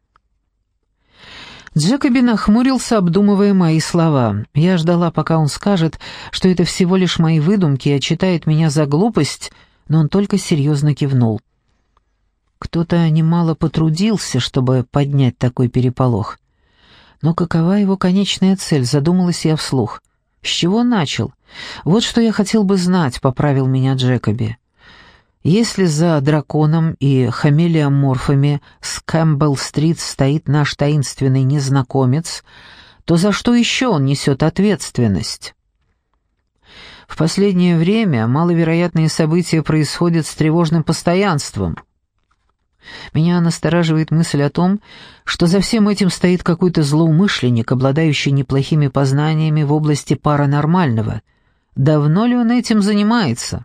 Джекоби нахмурился, обдумывая мои слова. Я ждала, пока он скажет, что это всего лишь мои выдумки, а читает меня за глупость, но он только серьезно кивнул. Кто-то немало потрудился, чтобы поднять такой переполох. Но какова его конечная цель, задумалась я вслух. С чего он начал? Вот что я хотел бы знать, поправил меня Джекоби. Если за драконом и хамелеоморфами с Кэмпбелл-стрит стоит наш таинственный незнакомец, то за что еще он несет ответственность? В последнее время маловероятные события происходят с тревожным постоянством. Меня настораживает мысль о том, что за всем этим стоит какой-то злоумышленник, обладающий неплохими познаниями в области паранормального. Давно ли он этим занимается?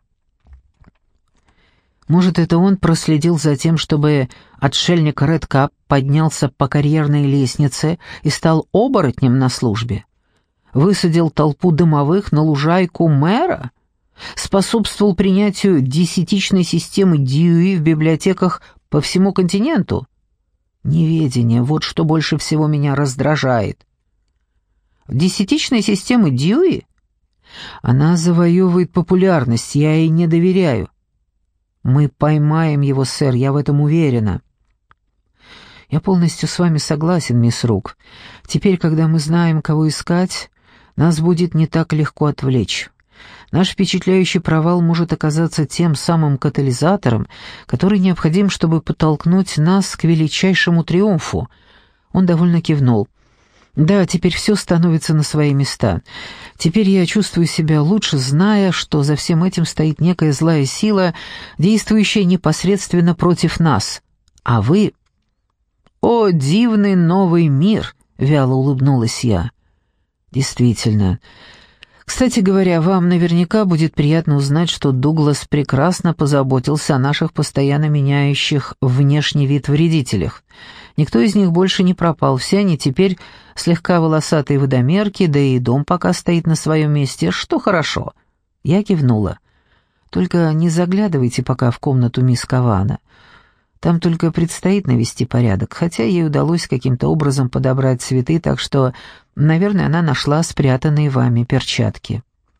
Может, это он проследил за тем, чтобы отшельник Редкап поднялся по карьерной лестнице и стал оборотнем на службе? Высадил толпу домовых на лужайку мэра? Способствовал принятию десятичной системы Дьюи в библиотеках по всему континенту? Неведение — вот что больше всего меня раздражает. В десятичной системе Дьюи? Она завоевывает популярность, я ей не доверяю. Мы поймаем его, сэр, я в этом уверена. Я полностью с вами согласен, мисс Рук. Теперь, когда мы знаем, кого искать, нас будет не так легко отвлечь. Наш впечатляющий провал может оказаться тем самым катализатором, который необходим, чтобы подтолкнуть нас к величайшему триумфу. Он довольно кивнул. Да, теперь все становится на свои места. Теперь я чувствую себя лучше, зная, что за всем этим стоит некая злая сила, действующая непосредственно против нас. А вы... «О, дивный новый мир!» — вяло улыбнулась я. «Действительно. Кстати говоря, вам наверняка будет приятно узнать, что Дуглас прекрасно позаботился о наших постоянно меняющих внешний вид вредителях. Никто из них больше не пропал, все они теперь слегка волосатые водомерки, да и дом пока стоит на своем месте, что хорошо». Я кивнула. «Только не заглядывайте пока в комнату мисс Кавана. Там только предстоит навести порядок, хотя ей удалось каким-то образом подобрать цветы, так что, наверное, она нашла спрятанные вами перчатки».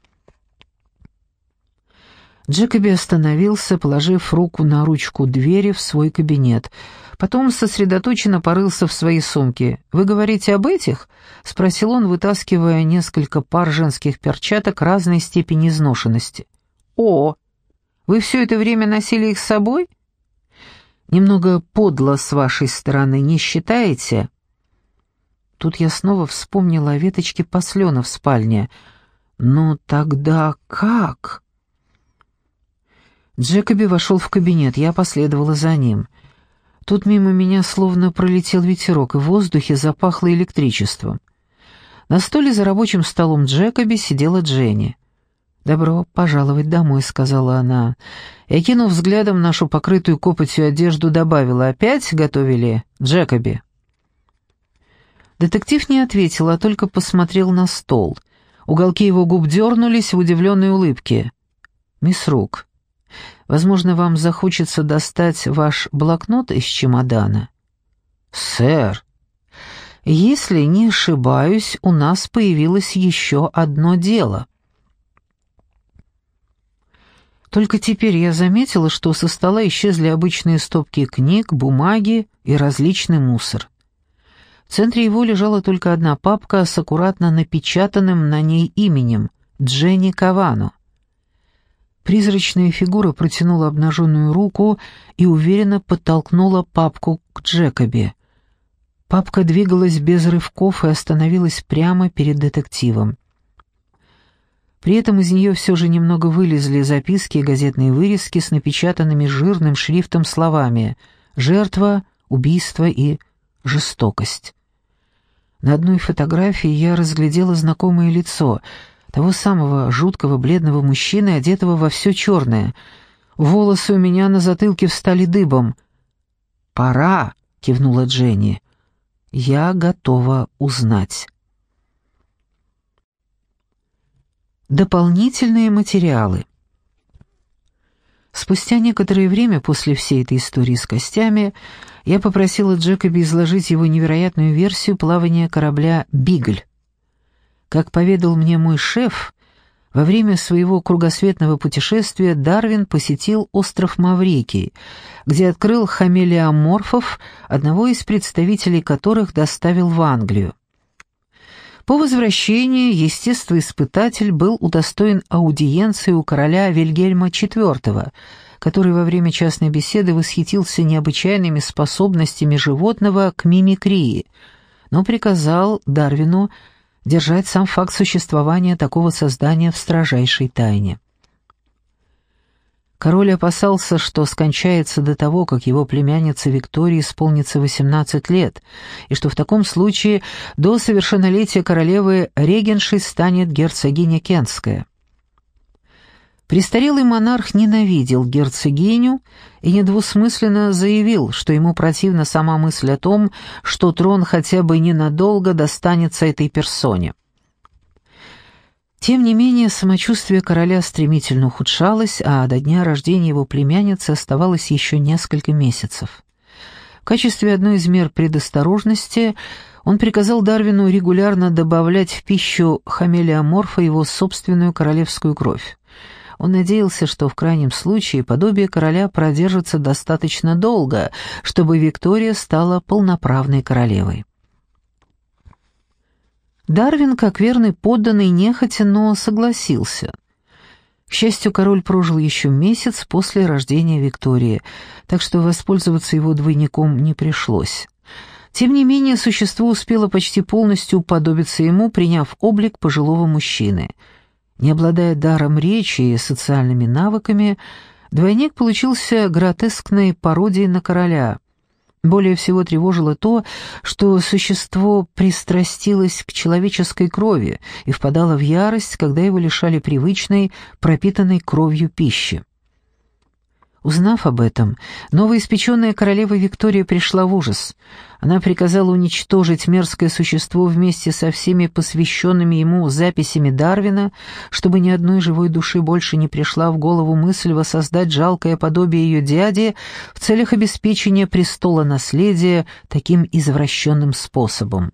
Джекоби остановился, положив руку на ручку двери в свой кабинет. Потом сосредоточенно порылся в своей сумке. «Вы говорите об этих?» — спросил он, вытаскивая несколько пар женских перчаток разной степени изношенности. «О, вы все это время носили их с собой?» «Немного подло с вашей стороны, не считаете?» Тут я снова вспомнила о веточке послена в спальне. «Ну тогда как?» Джекоби вошел в кабинет, я последовала за ним. Тут мимо меня словно пролетел ветерок, и в воздухе запахло электричеством. На столе за рабочим столом Джекоби сидела Дженни. «Добро пожаловать домой», — сказала она. И, окинув взглядом нашу покрытую копотью одежду, добавила: «Опять готовили, Джекоби?» Детектив не ответил, а только посмотрел на стол. Уголки его губ дернулись в удивленной улыбке. «Мисс Рук, возможно, вам захочется достать ваш блокнот из чемодана?» «Сэр, если не ошибаюсь, у нас появилось еще одно дело». Только теперь я заметила, что со стола исчезли обычные стопки книг, бумаги и различный мусор. В центре его лежала только одна папка с аккуратно напечатанным на ней именем «Дженни Кавано». Призрачная фигура протянула обнаженную руку и уверенно подтолкнула папку к Джекоби. Папка двигалась без рывков и остановилась прямо перед детективом. При этом из нее все же немного вылезли записки и газетные вырезки с напечатанными жирным шрифтом словами «Жертва», «Убийство» и «Жестокость». На одной фотографии я разглядела знакомое лицо, того самого жуткого бледного мужчины, одетого во все черное. Волосы у меня на затылке встали дыбом. «Пора», — кивнула Дженни. «Я готова узнать». Дополнительные материалы. Спустя некоторое время после всей этой истории с костями я попросила Джекоби изложить его невероятную версию плавания корабля «Бигль». Как поведал мне мой шеф, во время своего кругосветного путешествия Дарвин посетил остров Маврикий, где открыл хамелеоморфов, одного из представителей которых доставил в Англию. По возвращении естествоиспытатель был удостоен аудиенции у короля Вильгельма IV, который во время частной беседы восхитился необычайными способностями животного к мимикрии, но приказал Дарвину держать сам факт существования такого создания в строжайшей тайне. Король опасался, что скончается до того, как его племяннице Виктории исполнится 18 лет, и что в таком случае до совершеннолетия королевы регеншей станет герцогиня Кентская. Престарелый монарх ненавидел герцогиню и недвусмысленно заявил, что ему противна сама мысль о том, что трон хотя бы ненадолго достанется этой персоне. Тем не менее, самочувствие короля стремительно ухудшалось, а до дня рождения его племянницы оставалось еще несколько месяцев. В качестве одной из мер предосторожности он приказал Дарвину регулярно добавлять в пищу хамелеоморфа его собственную королевскую кровь. Он надеялся, что в крайнем случае подобие короля продержится достаточно долго, чтобы Виктория стала полноправной королевой. Дарвин, как верный подданный, нехотя, но согласился. К счастью, король прожил еще месяц после рождения Виктории, так что воспользоваться его двойником не пришлось. Тем не менее, существо успело почти полностью уподобиться ему, приняв облик пожилого мужчины. Не обладая даром речи и социальными навыками, двойник получился гротескной пародией на короля. Более всего тревожило то, что существо пристрастилось к человеческой крови и впадало в ярость, когда его лишали привычной, пропитанной кровью пищи. Узнав об этом, новоиспеченная королева Виктория пришла в ужас. Она приказала уничтожить мерзкое существо вместе со всеми посвященными ему записями Дарвина, чтобы ни одной живой души больше не пришла в голову мысль воссоздать жалкое подобие ее дяди в целях обеспечения престола наследия таким извращенным способом.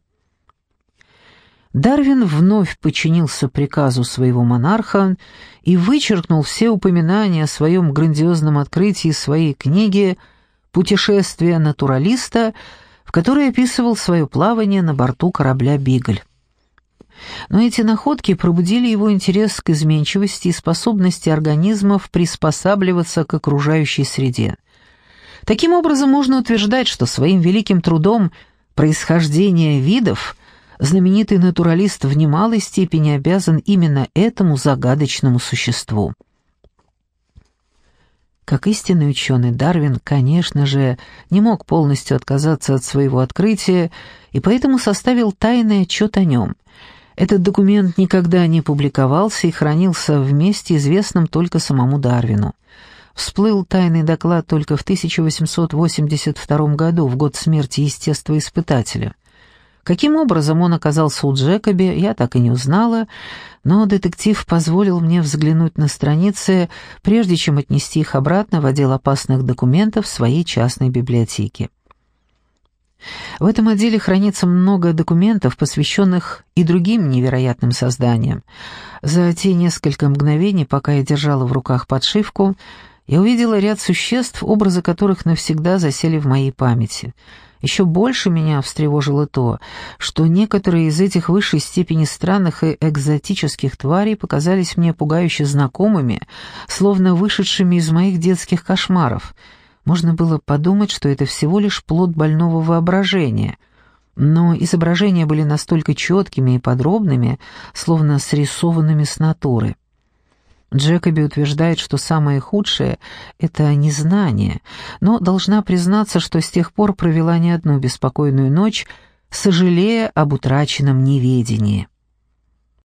Дарвин вновь подчинился приказу своего монарха и вычеркнул все упоминания о своем грандиозном открытии из своей книги «Путешествие натуралиста», в которой описывал свое плавание на борту корабля «Бигль». Но эти находки пробудили его интерес к изменчивости и способности организмов приспосабливаться к окружающей среде. Таким образом, можно утверждать, что своим великим трудом «Происхождение видов» знаменитый натуралист в немалой степени обязан именно этому загадочному существу. Как истинный ученый, Дарвин, конечно же, не мог полностью отказаться от своего открытия и поэтому составил тайный отчет о нем. Этот документ никогда не публиковался и хранился в месте, известном только самому Дарвину. Всплыл тайный доклад только в 1882 году, в год смерти естествоиспытателя. Каким образом он оказался у Джекоби, я так и не узнала, но детектив позволил мне взглянуть на страницы, прежде чем отнести их обратно в отдел опасных документов своей частной библиотеки. В этом отделе хранится много документов, посвященных и другим невероятным созданиям. За те несколько мгновений, пока я держала в руках подшивку, я увидела ряд существ, образы которых навсегда засели в моей памяти. Еще больше меня встревожило то, что некоторые из этих в высшей степени странных и экзотических тварей показались мне пугающе знакомыми, словно вышедшими из моих детских кошмаров. Можно было подумать, что это всего лишь плод больного воображения, но изображения были настолько четкими и подробными, словно срисованными с натуры. Джекоби утверждает, что самое худшее — это незнание, но должна признаться, что с тех пор провела не одну беспокойную ночь, сожалея об утраченном неведении.